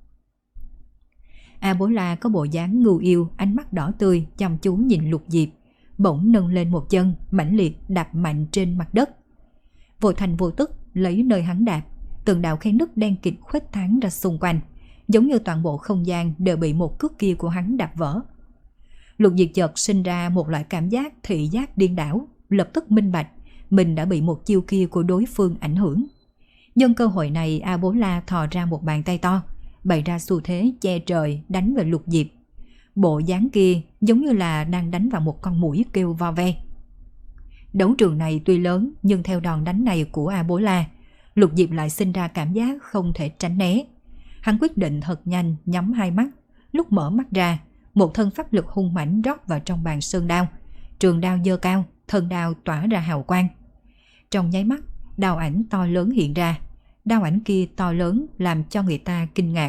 A Bố La có bộ dáng ngưu yêu, ánh mắt đỏ tươi chăm chú nhìn Lục Diệp, bỗng nâng lên một chân mãnh liệt đạp mạnh trên mặt đất. Vô thành vô tức lấy nơi hắn đạp, từng đạo khe nứt đen kịt khuếch tán ra xung quanh, giống như toàn bộ không gian đều bị một cước kia của hắn đạp vỡ. Lục Diệp chợt sinh ra một loại cảm giác thị giác điên đảo, lập tức minh bạch mình đã bị một chiêu kia của đối phương ảnh hưởng. Nhân cơ hội này, A Bố La thò ra một bàn tay to, bày ra xu thế che trời đánh về Lục Diệp. Bộ dáng kia giống như là đang đánh vào một con muỗi kêu vo ve. Đấu trường này tuy lớn nhưng theo đòn đánh này của A Bố La, Lục Diệp lại sinh ra cảm giác không thể tránh né. Hắn quyết định thật nhanh nhắm hai mắt, lúc mở mắt ra, một thân pháp lực hung mãnh rót vào trong bàn sơn đao. Trường đao giơ cao, thân đao tỏa ra hào quang. Trong nháy mắt, đao ảnh to lớn hiện ra. Đao ảnh kia to lớn làm cho người ta kinh ngạc.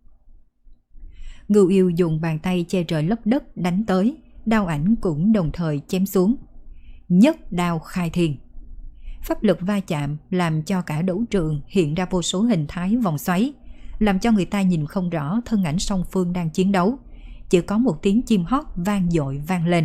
Ngưu Yêu dùng bàn tay che trời lấp đất đánh tới, đao ảnh cũng đồng thời chém xuống. Nhất đao khai thiên. Pháp lực va chạm làm cho cả đấu trường hiện ra vô số hình thái vòng xoáy, làm cho người ta nhìn không rõ thân ảnh song phương đang chiến đấu. Chỉ có một tiếng chim hót vang dội vang lên.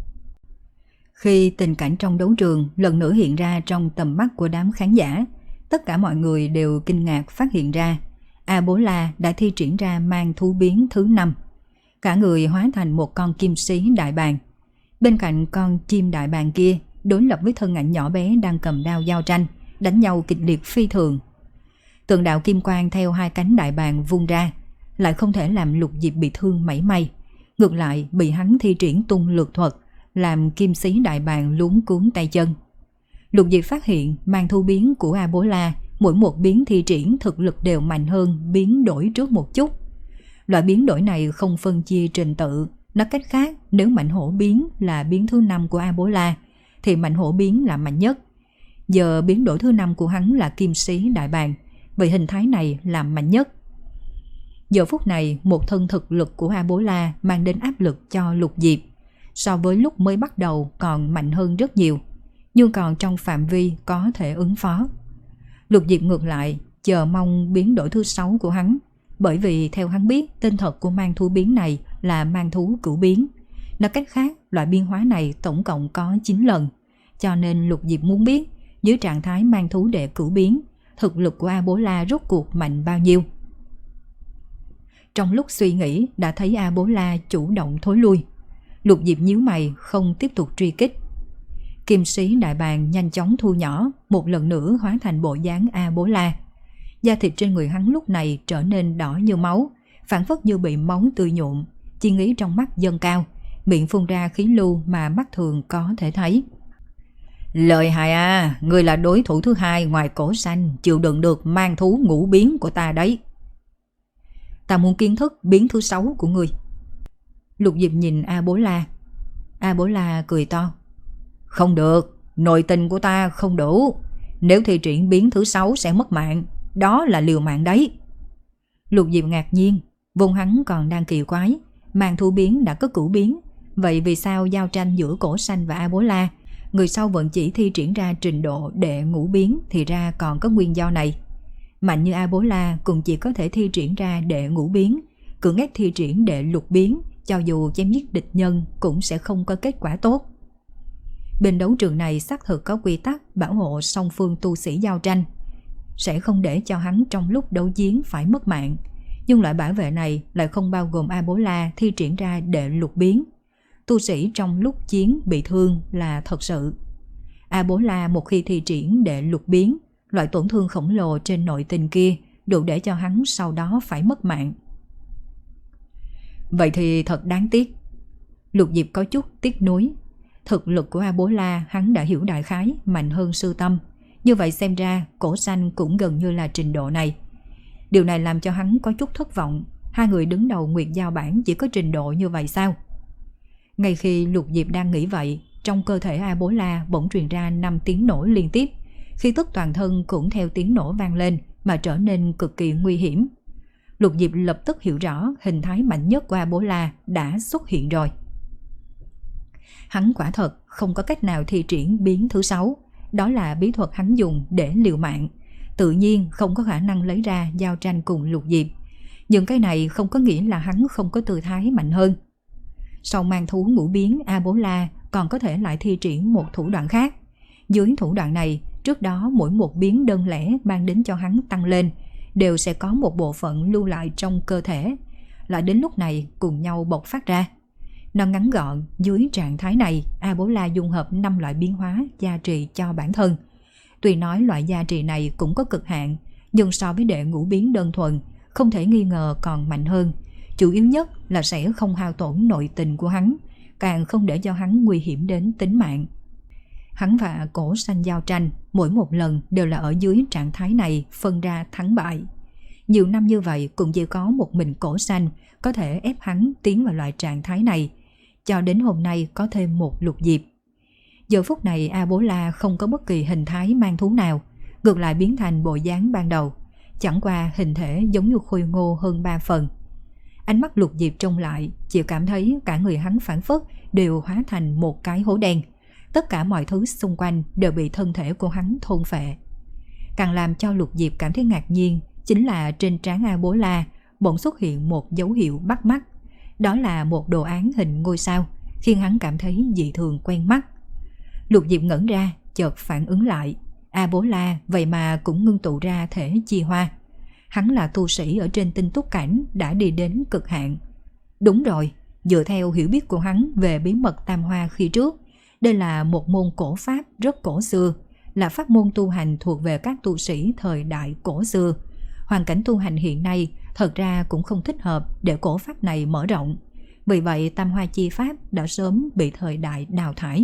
Khi tình cảnh trong đấu trường lần nữa hiện ra trong tầm mắt của đám khán giả, tất cả mọi người đều kinh ngạc phát hiện ra A Bố La đã thi triển ra mang thú biến thứ năm. Cả người hóa thành một con kim sĩ đại bàng. Bên cạnh con chim đại bàng kia đối lập với thân ảnh nhỏ bé đang cầm đao giao tranh, đánh nhau kịch liệt phi thường. Tượng đạo kim quang theo hai cánh đại bàng vung ra, lại không thể làm Lục Diệp bị thương mảy may. Ngược lại bị hắn thi triển tung lược thuật, làm kim sĩ đại bàng luống cuống tay chân. Lục Diệp phát hiện mang thu biến của A Bố La, mỗi một biến thi triển thực lực đều mạnh hơn biến đổi trước một chút. Loại biến đổi này không phân chia trình tự, nói cách khác, nếu mạnh hổ biến là biến thứ năm của A Bố La, thì mạnh hổ biến là mạnh nhất. Giờ biến đổi thứ năm của hắn là kim sĩ đại bàng, vậy hình thái này là mạnh nhất. Giờ phút này, một thân thực lực của A Bố La mang đến áp lực cho Lục Diệp. So với lúc mới bắt đầu còn mạnh hơn rất nhiều, nhưng còn trong phạm vi có thể ứng phó. Lục Diệp ngược lại chờ mong biến đổi thứ sáu của hắn, bởi vì theo hắn biết tên thật của mang thú biến này là mang thú cửu biến. Nói cách khác, loại biến hóa này tổng cộng có chín lần, cho nên Lục Diệp muốn biết dưới trạng thái mang thú đệ cửu biến, thực lực của A Bố La rốt cuộc mạnh bao nhiêu. Trong lúc suy nghĩ đã thấy A Bố La chủ động thối lui. Lục Diệp nhíu mày không tiếp tục truy kích. Kim sĩ đại bàng nhanh chóng thu nhỏ, một lần nữa hóa thành bộ dáng A Bố La. Da thịt trên người hắn lúc này trở nên đỏ như máu, phản phất như bị máu tươi nhuộm. Chi nghĩ trong mắt dâng cao, miệng phun ra khí lưu mà mắt thường có thể thấy. Lợi hại à, ngươi là đối thủ thứ hai ngoài Cổ Xanh, chịu đựng được mang thú ngũ biến của ta đấy. Ta muốn kiến thức biến thứ sáu của ngươi. Lục Diệp nhìn A Bố La. A Bố La cười to. Không được, nội tình của ta không đủ. Nếu thi triển biến thứ sáu sẽ mất mạng, đó là liều mạng đấy. Lục Diệp ngạc nhiên, vùng hắn còn đang kỳ quái, mang thú biến đã có cửu biến, vậy vì sao giao tranh giữa Cổ Xanh và A Bố La, người sau vẫn chỉ thi triển ra trình độ đệ ngũ biến, thì ra còn có nguyên do này. Mạnh như A Bố La cũng chỉ có thể thi triển ra đệ ngũ biến, cưỡng ép thi triển đệ lục biến, cho dù chém giết địch nhân cũng sẽ không có kết quả tốt. Bên đấu trường này xác thực có quy tắc bảo hộ song phương tu sĩ giao tranh, sẽ không để cho hắn trong lúc đấu chiến phải mất mạng, nhưng loại bảo vệ này lại không bao gồm A Bố La thi triển ra đệ lục biến. Tu sĩ trong lúc chiến bị thương là thật sự. A Bố La một khi thi triển đệ lục biến, loại tổn thương khổng lồ trên nội tình kia đủ để cho hắn sau đó phải mất mạng. Vậy thì thật đáng tiếc. Lục Diệp có chút tiếc nuối. Thực lực của A Bố La hắn đã hiểu đại khái, mạnh hơn Sư Tâm. Như vậy xem ra Cổ Xanh cũng gần như là trình độ này. Điều này làm cho hắn có chút thất vọng. Hai người đứng đầu Nguyệt Giao Bảng chỉ có trình độ như vậy sao? Ngay khi Lục Diệp đang nghĩ vậy, trong cơ thể A Bố La bỗng truyền ra năm tiếng nổ liên tiếp. Khi tức toàn thân cũng theo tiếng nổ vang lên mà trở nên cực kỳ nguy hiểm. Lục Diệp lập tức hiểu rõ hình thái mạnh nhất của A Bố La đã xuất hiện rồi. Hắn quả thật không có cách nào thi triển biến thứ sáu, đó là bí thuật hắn dùng để liều mạng, tự nhiên không có khả năng lấy ra giao tranh cùng Lục Diệp. Nhưng cái này không có nghĩa là hắn không có tư thái mạnh hơn. Sau mang thú ngũ biến, A Bố La còn có thể lại thi triển một thủ đoạn khác. Dưới thủ đoạn này, trước đó mỗi một biến đơn lẻ mang đến cho hắn tăng lên đều sẽ có một bộ phận lưu lại trong cơ thể, lại đến lúc này cùng nhau bộc phát ra. Nó ngắn gọn, dưới trạng thái này A Bố La dung hợp năm loại biến hóa gia trì cho bản thân. Tuy nói loại gia trì này cũng có cực hạn, nhưng so với đệ ngũ biến đơn thuần không thể nghi ngờ còn mạnh hơn. Chủ yếu nhất là sẽ không hao tổn nội tình của hắn, càng không để cho hắn nguy hiểm đến tính mạng. Hắn và Cổ Xanh giao tranh mỗi một lần đều là ở dưới trạng thái này phân ra thắng bại. Nhiều năm như vậy cũng chỉ có một mình Cổ Xanh có thể ép hắn tiến vào loại trạng thái này, cho đến hôm nay có thêm một Lục Diệp. Giờ phút này A Bố La không có bất kỳ hình thái mang thú nào, ngược lại biến thành bộ dáng ban đầu, chẳng qua hình thể giống như khôi ngô hơn ba phần. Ánh mắt Lục Diệp trông lại, chỉ cảm thấy cả người hắn phảng phất đều hóa thành một cái hố đen. Tất cả mọi thứ xung quanh đều bị thân thể của hắn thôn phệ. Càng làm cho Lục Diệp cảm thấy ngạc nhiên chính là trên trán A Bố La bỗng xuất hiện một dấu hiệu bắt mắt. Đó là một đồ án hình ngôi sao, khiến hắn cảm thấy dị thường quen mắt. Lục Diệp ngẩn ra, chợt phản ứng lại. A Bố La vậy mà cũng ngưng tụ ra thể chi hoa. Hắn là tu sĩ ở trên tinh túc cảnh đã đi đến cực hạn. Đúng rồi, dựa theo hiểu biết của hắn về bí mật tam hoa khi trước, đây là một môn cổ pháp rất cổ xưa, là pháp môn tu hành thuộc về các tu sĩ thời đại cổ xưa. Hoàn cảnh tu hành hiện nay thật ra cũng không thích hợp để cổ pháp này mở rộng. Vì vậy tam hoa chi pháp đã sớm bị thời đại đào thải.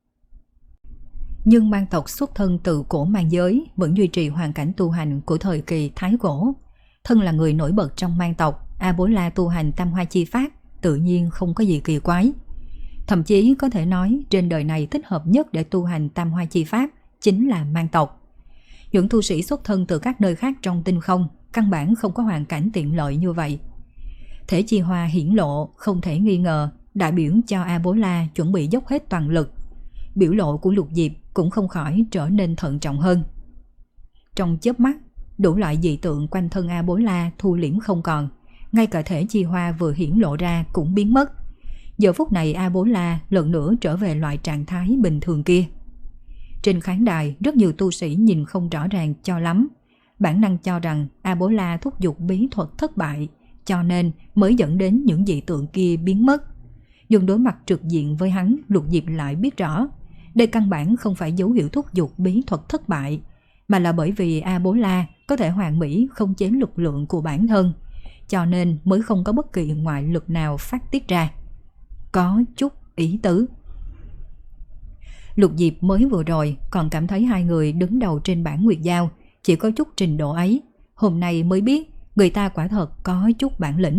Nhưng mang tộc xuất thân từ cổ mang giới vẫn duy trì hoàn cảnh tu hành của thời kỳ Thái Cổ. Thân là người nổi bật trong mang tộc, A Bố La tu hành tam hoa chi pháp tự nhiên không có gì kỳ quái. Thậm chí có thể nói trên đời này thích hợp nhất để tu hành tam hoa chi pháp chính là mang tộc. Những tu sĩ xuất thân từ các nơi khác trong tinh không căn bản không có hoàn cảnh tiện lợi như vậy. Thể chi hoa hiển lộ không thể nghi ngờ đại biểu cho A Bố La chuẩn bị dốc hết toàn lực. Biểu lộ của Lục Diệp cũng không khỏi trở nên thận trọng hơn. Trong chớp mắt, đủ loại dị tượng quanh thân A Bố La thu liễm không còn, ngay cả thể chi hoa vừa hiển lộ ra cũng biến mất. Giờ phút này A Bố La lần nữa trở về loại trạng thái bình thường kia. Trên khán đài rất nhiều tu sĩ nhìn không rõ ràng cho lắm, bản năng cho rằng A Bố La thúc giục bí thuật thất bại, cho nên mới dẫn đến những dị tượng kia biến mất. Nhưng đối mặt trực diện với hắn, Lục Diệp lại biết rõ, đây căn bản không phải dấu hiệu thúc giục bí thuật thất bại, mà là bởi vì A Bố La có thể hoàn mỹ khống chế lực lượng của bản thân, cho nên mới không có bất kỳ ngoại lực nào phát tiết ra. Có chút ý tứ. Lục Diệp mới vừa rồi còn cảm thấy hai người đứng đầu trên bảng Nguyệt Giao chỉ có chút trình độ ấy, hôm nay mới biết người ta quả thật có chút bản lĩnh.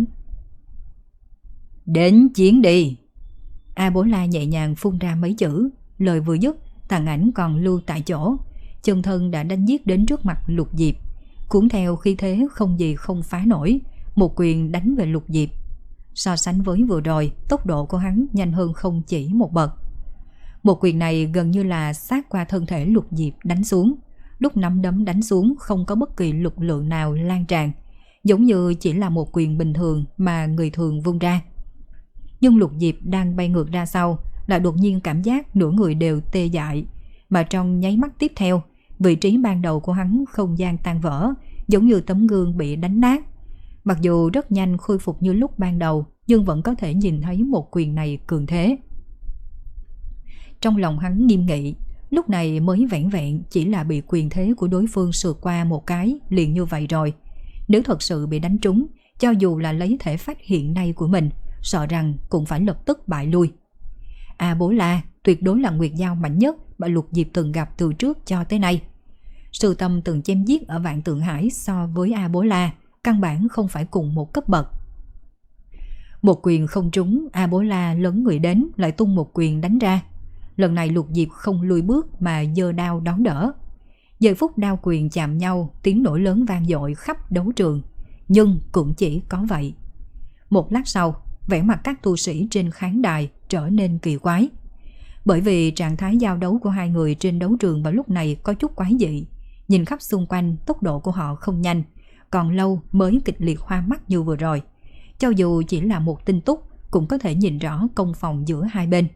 Đến chiến đi! A Bố La nhẹ nhàng phun ra mấy chữ, lời vừa dứt, tàn ảnh còn lưu tại chỗ, chân thân đã đánh giết đến trước mặt Lục Diệp, cuốn theo khí thế không gì không phá nổi, một quyền đánh về Lục Diệp. So sánh với vừa rồi, tốc độ của hắn nhanh hơn không chỉ một bậc. Một quyền này gần như là sát qua thân thể Lục Diệp đánh xuống, lúc nắm đấm đánh xuống không có bất kỳ lực lượng nào lan tràn, giống như chỉ là một quyền bình thường mà người thường vung ra. Nhưng Lục Diệp đang bay ngược ra sau, lại đột nhiên cảm giác nửa người đều tê dại, mà trong nháy mắt tiếp theo, vị trí ban đầu của hắn không gian tan vỡ, giống như tấm gương bị đánh nát. Mặc dù rất nhanh khôi phục như lúc ban đầu, nhưng vẫn có thể nhìn thấy một quyền này cường thế. Trong lòng hắn nghiêm nghị, lúc này mới vẻn vẹn chỉ là bị quyền thế của đối phương sượt qua một cái liền như vậy rồi. Nếu thật sự bị đánh trúng, cho dù là lấy thể phách hiện nay của mình, sợ rằng cũng phải lập tức bại lui. A Bố La tuyệt đối là Nguyệt Giao mạnh nhất mà Lục Diệp từng gặp từ trước cho tới nay. Sư Tâm từng chém giết ở Vạn Tượng Hải so với A Bố La căn bản không phải cùng một cấp bậc. Một quyền không trúng, A Bố La lớn người đến lại tung một quyền đánh ra. Lần này Lục Diệp không lùi bước mà giơ đao đón đỡ. Giây phút đao quyền chạm nhau, tiếng nổ lớn vang dội khắp đấu trường, nhưng cũng chỉ có vậy. Một lát sau, vẻ mặt các tu sĩ trên khán đài trở nên kỳ quái. Bởi vì trạng thái giao đấu của hai người trên đấu trường vào lúc này có chút quái dị. Nhìn khắp xung quanh, tốc độ của họ không nhanh, còn lâu mới kịch liệt hoa mắt như vừa rồi. Cho dù chỉ là một tinh túc, cũng có thể nhìn rõ công phòng giữa hai bên.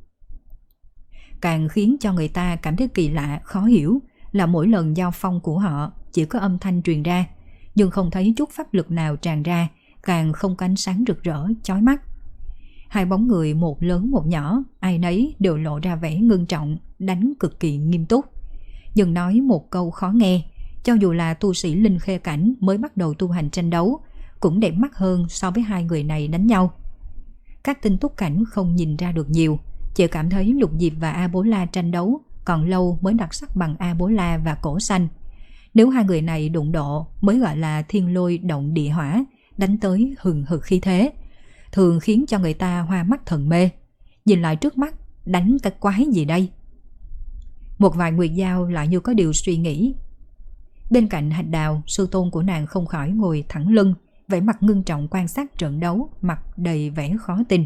Càng khiến cho người ta cảm thấy kỳ lạ, khó hiểu là mỗi lần giao phong của họ chỉ có âm thanh truyền ra, nhưng không thấy chút pháp lực nào tràn ra, càng không có ánh sáng rực rỡ, chói mắt. Hai bóng người một lớn một nhỏ, ai nấy đều lộ ra vẻ ngưng trọng, đánh cực kỳ nghiêm túc. Nhưng nói một câu khó nghe, cho dù là tu sĩ linh khê cảnh mới bắt đầu tu hành tranh đấu, cũng đẹp mắt hơn so với hai người này đánh nhau. Các tinh túc cảnh không nhìn ra được nhiều, chỉ cảm thấy Lục Diệp và A Bố La tranh đấu còn lâu mới đặc sắc bằng A Bố La và Cổ Xanh. Nếu hai người này đụng độ mới gọi là thiên lôi động địa hỏa, đánh tới hừng hực khí thế, thường khiến cho người ta hoa mắt thần mê. Nhìn lại trước mắt, đánh cái quái gì đây? Một vài nguyệt dao lại như có điều suy nghĩ. Bên cạnh Hạch Đào, sư tôn của nàng không khỏi ngồi thẳng lưng, vẻ mặt ngưng trọng quan sát trận đấu, mặt đầy vẻ khó tin.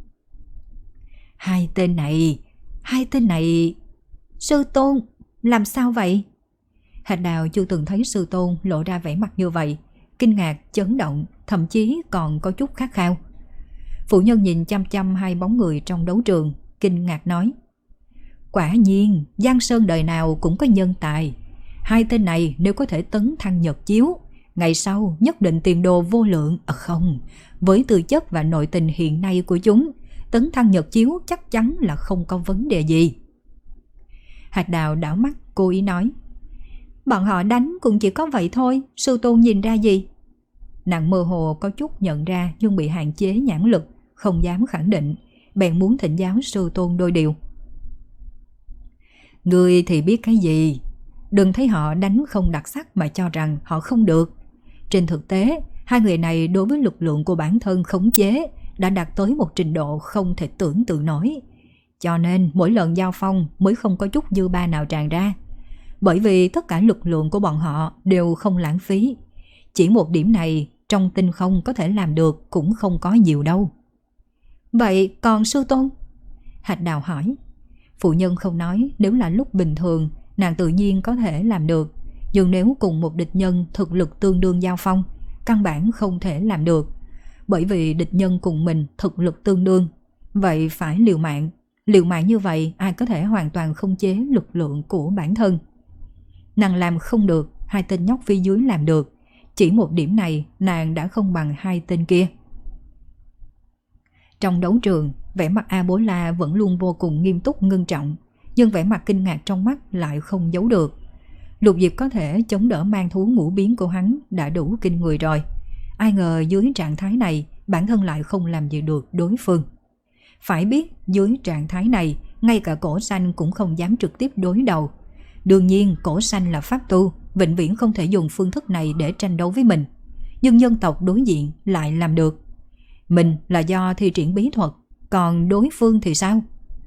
Hai tên này, hai tên này... Sư tôn, làm sao vậy? Hạch Đào chưa từng thấy sư tôn lộ ra vẻ mặt như vậy, kinh ngạc, chấn động, thậm chí còn có chút khát khao. Phụ nhân nhìn chăm chăm hai bóng người trong đấu trường, kinh ngạc nói: Quả nhiên, Giang Sơn đời nào cũng có nhân tài. Hai tên này nếu có thể tấn thăng nhật chiếu, ngày sau nhất định tiền đồ vô lượng. À không, với tư chất và nội tình hiện nay của chúng, tấn thăng nhật chiếu chắc chắn là không có vấn đề gì. Hạch Đào đảo mắt cố ý nói: Bọn họ đánh cũng chỉ có vậy thôi, sư tôn nhìn ra gì? Nàng mơ hồ có chút nhận ra nhưng bị hạn chế nhãn lực, không dám khẳng định, bèn muốn thỉnh giáo sư tôn đôi điều. Ngươi thì biết cái gì? Đừng thấy họ đánh không đặc sắc mà cho rằng họ không được. Trên thực tế, hai người này đối với lực lượng của bản thân khống chế đã đạt tới một trình độ không thể tưởng tượng nổi. Cho nên mỗi lần giao phong mới không có chút dư ba nào tràn ra. Bởi vì tất cả lực lượng của bọn họ đều không lãng phí. Chỉ một điểm này trong tinh không có thể làm được cũng không có nhiều đâu. Vậy còn sư tôn? Hạch Đào hỏi. Phụ nhân không nói, nếu là lúc bình thường nàng tự nhiên có thể làm được, nhưng nếu cùng một địch nhân thực lực tương đương giao phong, căn bản không thể làm được. Bởi vì địch nhân cùng mình thực lực tương đương, vậy phải liều mạng. Liều mạng như vậy ai có thể hoàn toàn khống chế lực lượng của bản thân? Nàng làm không được, hai tên nhóc phía dưới làm được. Chỉ một điểm này nàng đã không bằng hai tên kia. Trong đấu trường, vẻ mặt A Bố La vẫn luôn vô cùng nghiêm túc ngưng trọng, nhưng vẻ mặt kinh ngạc trong mắt lại không giấu được. Lục Diệp có thể chống đỡ mang thú ngũ biến của hắn đã đủ kinh người rồi. Ai ngờ dưới trạng thái này bản thân lại không làm gì được đối phương. Phải biết dưới trạng thái này ngay cả Cổ Xanh cũng không dám trực tiếp đối đầu. Đương nhiên Cổ Xanh là pháp tu, vĩnh viễn không thể dùng phương thức này để tranh đấu với mình. Nhưng nhân tộc đối diện lại làm được. Mình là do thi triển bí thuật, còn đối phương thì sao?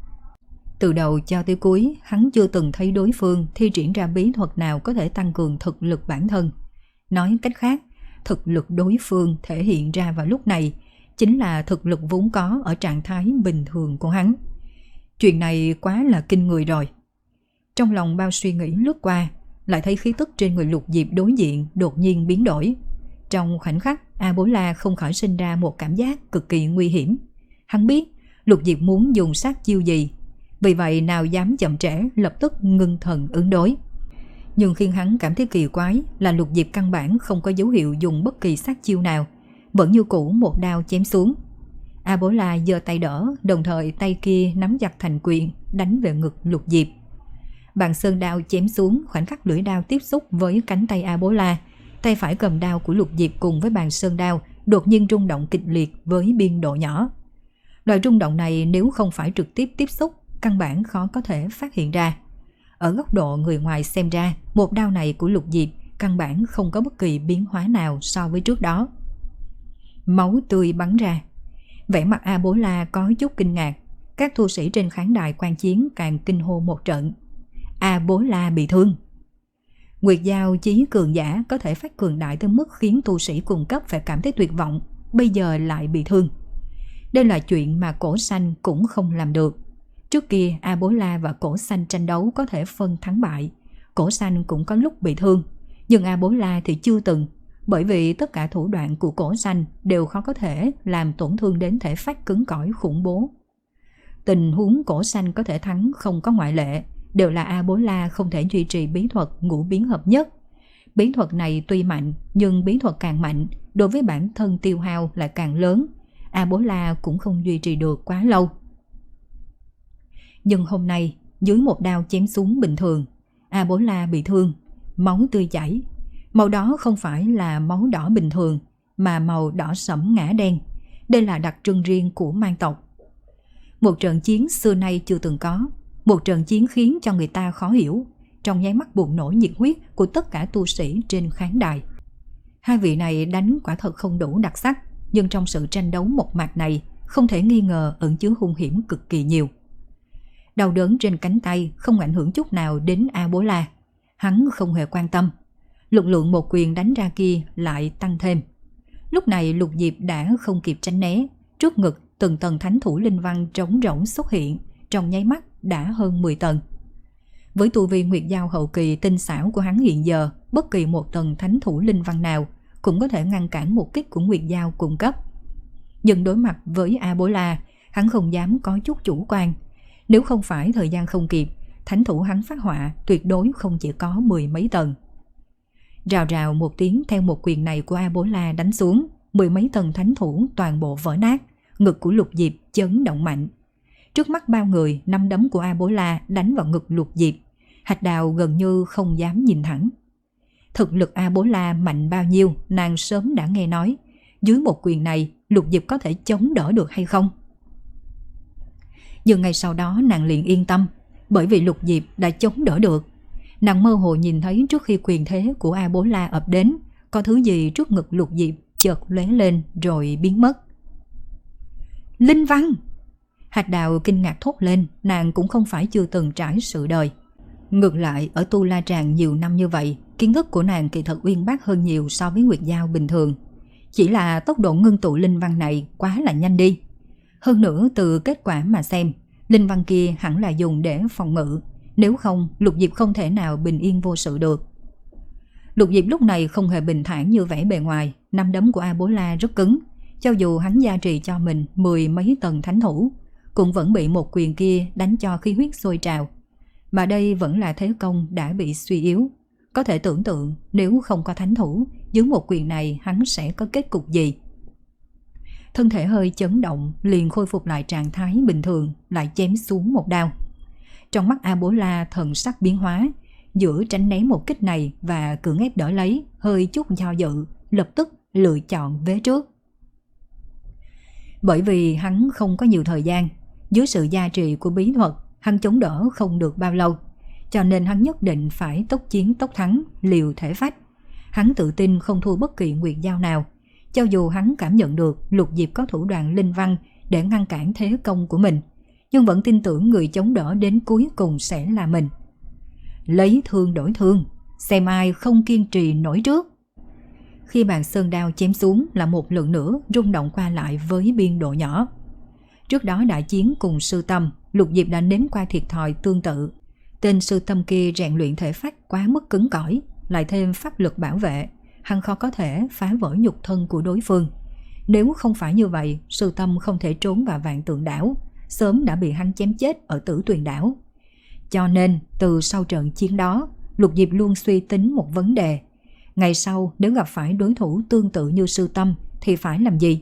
Từ đầu cho tới cuối, hắn chưa từng thấy đối phương thi triển ra bí thuật nào có thể tăng cường thực lực bản thân. Nói cách khác, thực lực đối phương thể hiện ra vào lúc này chính là thực lực vốn có ở trạng thái bình thường của hắn. Chuyện này quá là kinh người rồi. Trong lòng bao suy nghĩ lướt qua, lại thấy khí tức trên người Lục Diệp đối diện đột nhiên biến đổi. Trong khoảnh khắc, A Bố La không khỏi sinh ra một cảm giác cực kỳ nguy hiểm. Hắn biết Lục Diệp muốn dùng sát chiêu gì, vì vậy nào dám chậm trễ, lập tức ngưng thần ứng đối. Nhưng khiến hắn cảm thấy kỳ quái là Lục Diệp căn bản không có dấu hiệu dùng bất kỳ sát chiêu nào, vẫn như cũ một đao chém xuống. A Bố La giơ tay đỡ, đồng thời tay kia nắm chặt thành quyền đánh về ngực Lục Diệp. Bàn sơn đao chém xuống, khoảnh khắc lưỡi đao tiếp xúc với cánh tay A Bố La, tay phải cầm đao của Lục Diệp cùng với bàn sơn đao đột nhiên rung động kịch liệt với biên độ nhỏ. Loại rung động này nếu không phải trực tiếp tiếp xúc, căn bản khó có thể phát hiện ra. Ở góc độ người ngoài xem ra, một đao này của Lục Diệp căn bản không có bất kỳ biến hóa nào so với trước đó. Máu tươi bắn ra. Vẻ mặt A Bố La có chút kinh ngạc. Các tu sĩ trên khán đài quan chiến càng kinh hô một trận. A Bố La bị thương. Nguyệt Giao chí cường giả có thể phát cường đại tới mức khiến tu sĩ cùng cấp phải cảm thấy tuyệt vọng, bây giờ lại bị thương. Đây là chuyện mà Cổ Xanh cũng không làm được. Trước kia A Bố La và Cổ Xanh tranh đấu có thể phân thắng bại. Cổ Xanh cũng có lúc bị thương, nhưng A Bố La thì chưa từng, bởi vì tất cả thủ đoạn của Cổ Xanh đều khó có thể làm tổn thương đến thể phách cứng cỏi khủng bố. Tình huống Cổ Xanh có thể thắng không có ngoại lệ, đều là A Bố La không thể duy trì bí thuật ngũ biến hợp nhất. Bí thuật này tuy mạnh, nhưng bí thuật càng mạnh, đối với bản thân tiêu hao lại càng lớn. A Bố La cũng không duy trì được quá lâu. Nhưng hôm nay, dưới một đao chém xuống bình thường, A Bố La bị thương, máu tươi chảy. Màu đó không phải là máu đỏ bình thường, mà màu đỏ sẫm ngã đen. Đây là đặc trưng riêng của mang tộc. Một trận chiến xưa nay chưa từng có. Một trận chiến khiến cho người ta khó hiểu, trong nháy mắt bùng nổ nhiệt huyết của tất cả tu sĩ trên khán đài. Hai vị này đánh quả thật không đủ đặc sắc, nhưng trong sự tranh đấu một mạc này không thể nghi ngờ ẩn chứa hung hiểm cực kỳ nhiều. Đau đớn trên cánh tay không ảnh hưởng chút nào đến A Bố La. Hắn không hề quan tâm. Lực lượng một quyền đánh ra kia lại tăng thêm. Lúc này Lục Diệp đã không kịp tránh né. Trước ngực từng tầng thánh thủ linh văn trống rỗng xuất hiện, trong nháy mắt đã hơn mười tầng. Với tu vi Nguyệt Giao hậu kỳ tinh xảo của hắn hiện giờ, bất kỳ một tầng thánh thủ linh văn nào cũng có thể ngăn cản một kích của Nguyệt Giao cung cấp. Nhưng đối mặt với A Bố La, hắn không dám có chút chủ quan. Nếu không phải thời gian không kịp, thánh thủ hắn phát họa tuyệt đối không chỉ có mười mấy tầng. Rào rào một tiếng theo một quyền này của A Bố La đánh xuống, mười mấy tầng thánh thủ toàn bộ vỡ nát, ngực của Lục Diệp chấn động mạnh. Trước mắt bao người, năm đấm của A Bố La đánh vào ngực Lục Diệp. Hạch Đào gần như không dám nhìn thẳng. Thực lực A Bố La mạnh bao nhiêu, nàng sớm đã nghe nói. Dưới một quyền này, Lục Diệp có thể chống đỡ được hay không? Nhưng ngày sau đó nàng liền yên tâm, bởi vì Lục Diệp đã chống đỡ được. Nàng mơ hồ nhìn thấy trước khi quyền thế của A Bố La ập đến, có thứ gì trước ngực Lục Diệp chợt lóe lên rồi biến mất. Linh văn! Hạch Đào kinh ngạc thốt lên, nàng cũng không phải chưa từng trải sự đời. Ngược lại, ở Tu La Tràng nhiều năm như vậy, kiến thức của nàng kỳ thật uyên bác hơn nhiều so với Nguyệt Giao bình thường. Chỉ là tốc độ ngưng tụ linh văn này quá là nhanh đi. Hơn nữa từ kết quả mà xem, linh văn kia hẳn là dùng để phòng ngự. Nếu không, Lục Diệp không thể nào bình yên vô sự được. Lục Diệp lúc này không hề bình thản như vẻ bề ngoài. Năm đấm của A Bố La rất cứng. Cho dù hắn gia trì cho mình mười mấy tầng thánh thủ, cũng vẫn bị một quyền kia đánh cho khí huyết sôi trào. Mà đây vẫn là thế công đã bị suy yếu. Có thể tưởng tượng nếu không có thánh thủ, dưới một quyền này hắn sẽ có kết cục gì. Thân thể hơi chấn động, liền khôi phục lại trạng thái bình thường, lại chém xuống một đao. Trong mắt A Bố La thần sắc biến hóa, giữa tránh né một kích này và cưỡng ép đỡ lấy, hơi chút do dự, lập tức lựa chọn vế trước. Bởi vì hắn không có nhiều thời gian, dưới sự gia trì của bí thuật, hắn chống đỡ không được bao lâu, cho nên hắn nhất định phải tốc chiến tốc thắng, liều thể phách. Hắn tự tin không thua bất kỳ Nguyệt Giao nào, cho dù hắn cảm nhận được Lục Diệp có thủ đoạn linh văn để ngăn cản thế công của mình, nhưng vẫn tin tưởng người chống đỡ đến cuối cùng sẽ là mình. Lấy thương đổi thương, xem ai không kiên trì nổi trước. Khi bàn sơn đao chém xuống là một lần nữa rung động qua lại với biên độ nhỏ. Trước đó đại chiến cùng sư tâm, Lục Diệp đã nếm qua thiệt thòi tương tự. Tên sư tâm kia rèn luyện thể phách quá mức cứng cỏi, lại thêm pháp lực bảo vệ, hắn khó có thể phá vỡ nhục thân của đối phương. Nếu không phải như vậy, sư tâm không thể trốn vào Vạn Tượng Đảo, sớm đã bị hắn chém chết ở Tử Tuyền Đảo. Cho nên, từ sau trận chiến đó, Lục Diệp luôn suy tính một vấn đề. Ngày sau, nếu gặp phải đối thủ tương tự như sư tâm, thì phải làm gì?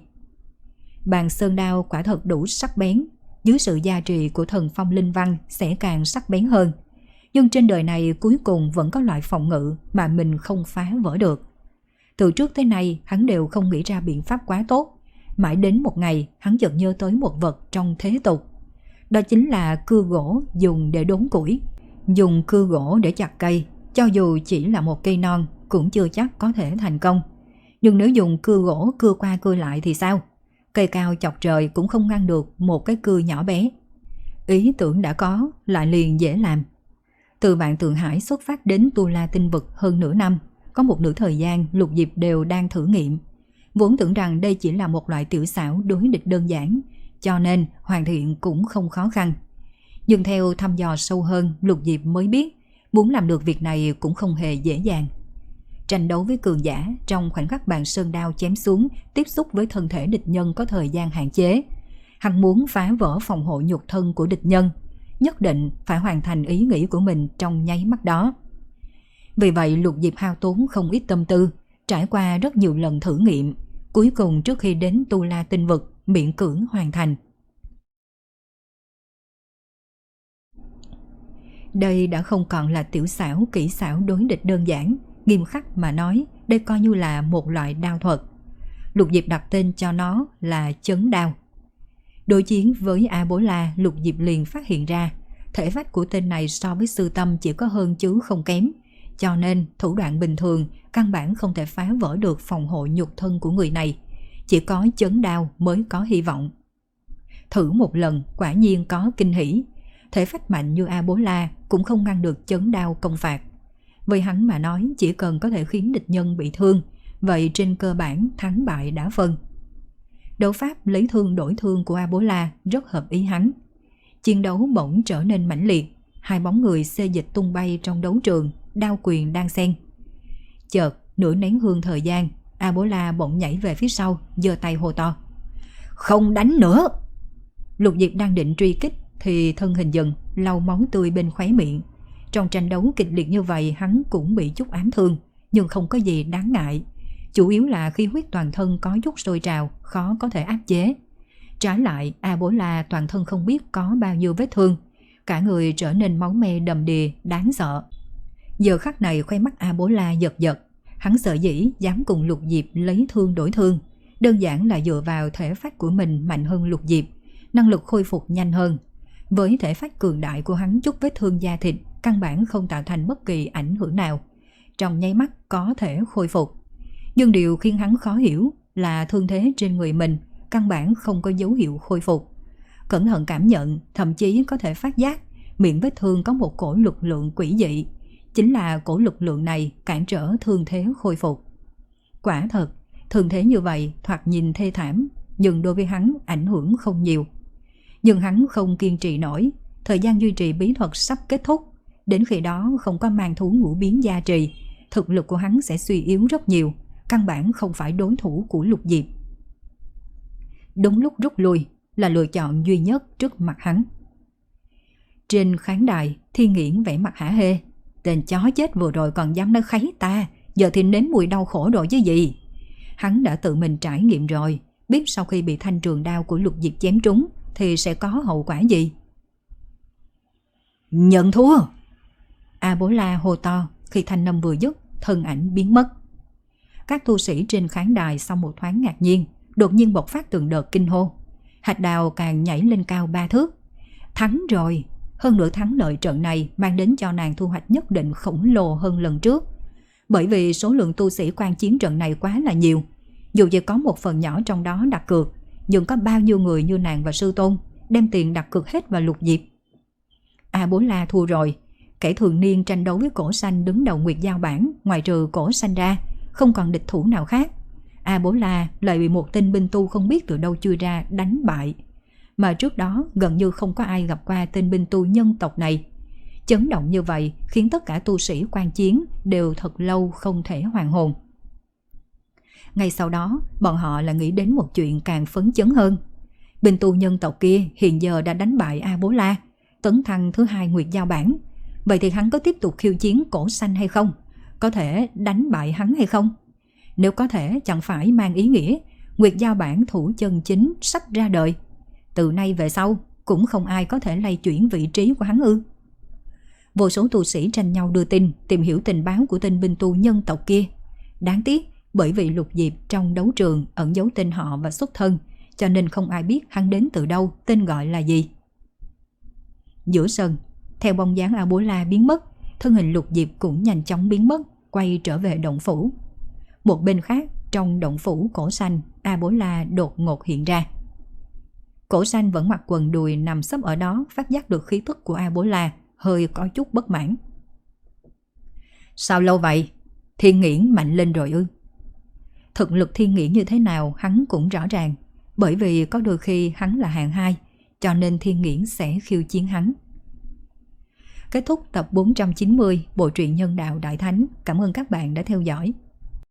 Bàn sơn đao quả thật đủ sắc bén, dưới sự gia trì của thần phong linh văn sẽ càng sắc bén hơn. Nhưng trên đời này cuối cùng vẫn có loại phòng ngự mà mình không phá vỡ được. Từ trước tới nay hắn đều không nghĩ ra biện pháp quá tốt. Mãi đến một ngày hắn chợt nhớ tới một vật trong thế tục. Đó chính là cưa gỗ dùng để đốn củi. Dùng cưa gỗ để chặt cây, cho dù chỉ là một cây non cũng chưa chắc có thể thành công. Nhưng nếu dùng cưa gỗ cưa qua cưa lại thì sao? Cây cao chọc trời cũng không ngăn được một cái cưa nhỏ bé. Ý tưởng đã có, lại liền dễ làm. Từ Vạn Tượng Hải xuất phát đến Tu La Tinh Vực hơn nửa năm, có một nửa thời gian Lục Diệp đều đang thử nghiệm. Vốn tưởng rằng đây chỉ là một loại tiểu xảo đối địch đơn giản, cho nên hoàn thiện cũng không khó khăn. Nhưng theo thăm dò sâu hơn, Lục Diệp mới biết muốn làm được việc này cũng không hề dễ dàng. Tranh đấu với cường giả, trong khoảnh khắc bàn sơn đao chém xuống, tiếp xúc với thân thể địch nhân có thời gian hạn chế. Hắn muốn phá vỡ phòng hộ nhục thân của địch nhân, nhất định phải hoàn thành ý nghĩ của mình trong nháy mắt đó. Vì vậy Lục Diệp hao tốn không ít tâm tư, trải qua rất nhiều lần thử nghiệm, cuối cùng trước khi đến Tu La Tinh Vực miễn cưỡng hoàn thành. Đây đã không còn là tiểu xảo kỹ xảo đối địch đơn giản, nghiêm khắc mà nói, đây coi như là một loại đao thuật. Lục Diệp đặt tên cho nó là chấn đao. Đối chiến với A Bố La, Lục Diệp liền phát hiện ra, Thể phách của tên này so với Sư Tâm chỉ có hơn chứ không kém, cho nên thủ đoạn bình thường căn bản không thể phá vỡ được phòng hộ nhục thân của người này. Chỉ có chấn đao mới có hy vọng. Thử một lần quả nhiên có kinh hỉ. Thể phách mạnh như A Bố La cũng không ngăn được chấn đao công phạt. Với hắn mà nói, chỉ cần có thể khiến địch nhân bị thương, vậy trên cơ bản thắng bại đã phân. Đấu pháp lấy thương đổi thương của A Bố La rất hợp ý hắn. Chiến đấu bỗng trở nên mãnh liệt, hai bóng người xê dịch tung bay trong đấu trường, đao quyền đan xen. Chợt nửa nén hương thời gian, A Bố La bỗng nhảy về phía sau, giơ tay hô to: "Không đánh nữa!" Lục Diệp đang định truy kích thì thân hình dừng, lau máu tươi bên khóe miệng. Trong tranh đấu kịch liệt như vậy, hắn cũng bị chút ám thương, nhưng không có gì đáng ngại. Chủ yếu là khí huyết toàn thân có chút sôi trào, khó có thể áp chế. Trái lại, A Bố La toàn thân không biết có bao nhiêu vết thương, cả người trở nên máu me đầm đìa, đáng sợ. Giờ khắc này khoe mắt A Bố La giật giật. Hắn sợ dĩ dám cùng Lục Diệp lấy thương đổi thương, đơn giản là dựa vào thể phách của mình mạnh hơn Lục Diệp, năng lực khôi phục nhanh hơn. Với thể phách cường đại của hắn, chút vết thương da thịt căn bản không tạo thành bất kỳ ảnh hưởng nào, trong nháy mắt có thể khôi phục. Nhưng điều khiến hắn khó hiểu là thương thế trên người mình căn bản không có dấu hiệu khôi phục. Cẩn thận cảm nhận, thậm chí có thể phát giác miệng vết thương có một cổ lực lượng quỷ dị. Chính là cổ lực lượng này cản trở thương thế khôi phục. Quả thật, thương thế như vậy thoạt nhìn thê thảm, nhưng đối với hắn ảnh hưởng không nhiều. Nhưng hắn không kiên trì nổi, thời gian duy trì bí thuật sắp kết thúc. Đến khi đó không có mang thú ngũ biến gia trì, thực lực của hắn sẽ suy yếu rất nhiều, căn bản không phải đối thủ của Lục Diệp. Đúng lúc rút lui là lựa chọn duy nhất trước mặt hắn. Trên khán đài, Thiên Nghiễn vẻ mặt hả hê. Tên chó chết vừa rồi còn dám nói kháy ta, giờ thì nếm mùi đau khổ rồi chứ gì. Hắn đã tự mình trải nghiệm rồi, biết sau khi bị thanh trường đao của Lục Diệp chém trúng thì sẽ có hậu quả gì. Nhận thua! A Bố La hô to, khi thanh âm vừa dứt, thân ảnh biến mất. Các tu sĩ trên khán đài sau một thoáng ngạc nhiên, đột nhiên bộc phát từng đợt kinh hô. Hạch Đào càng nhảy lên cao ba thước. Thắng rồi! Hơn nữa thắng lợi trận này mang đến cho nàng thu hoạch nhất định khổng lồ hơn lần trước. Bởi vì số lượng tu sĩ quan chiến trận này quá là nhiều. Dù chỉ có một phần nhỏ trong đó đặt cược, nhưng có bao nhiêu người như nàng và sư tôn đem tiền đặt cược hết vào Lục Diệp. A Bố La thua rồi. Kẻ thường niên tranh đấu với Cổ Xanh đứng đầu Nguyệt Giao bảng, ngoài trừ Cổ Xanh ra, không còn địch thủ nào khác. A Bố La lại bị một tên binh tu không biết từ đâu chui ra đánh bại. Mà trước đó gần như không có ai gặp qua tên binh tu nhân tộc này. Chấn động như vậy khiến tất cả tu sĩ quan chiến đều thật lâu không thể hoàn hồn. Ngay sau đó, bọn họ lại nghĩ đến một chuyện càng phấn chấn hơn. Binh tu nhân tộc kia hiện giờ đã đánh bại A Bố La, tấn thăng thứ hai Nguyệt Giao bảng. Vậy thì hắn có tiếp tục khiêu chiến Cổ Xanh hay không? Có thể đánh bại hắn hay không? Nếu có thể, chẳng phải mang ý nghĩa Nguyệt Giao bảng thủ chân chính sắp ra đời. Từ nay về sau cũng không ai có thể lay chuyển vị trí của hắn ư? Vô số tu sĩ tranh nhau đưa tin, tìm hiểu tình báo của tên binh tu nhân tộc kia. Đáng tiếc, bởi vì Lục Diệp trong đấu trường ẩn giấu tên họ và xuất thân, cho nên không ai biết hắn đến từ đâu, tên gọi là gì. Giữa sân, theo bóng dáng A Bố La biến mất, thân hình Lục Diệp cũng nhanh chóng biến mất, quay trở về động phủ. Một bên khác, trong động phủ Cổ Xanh, A Bố La đột ngột hiện ra. Cổ Xanh vẫn mặc quần đùi nằm sấp ở đó, phát giác được khí tức của A Bố La, hơi có chút bất mãn. Sao lâu vậy? Thiên Nghiễn mạnh lên rồi ư? Thực lực Thiên Nghiễn như thế nào hắn cũng rõ ràng, bởi vì có đôi khi hắn là hạng hai, cho nên Thiên Nghiễn sẽ khiêu chiến hắn. Kết thúc tập bốn trăm chín mươi bộ truyện Nhân Đạo Đại Thánh. Cảm ơn các bạn đã theo dõi.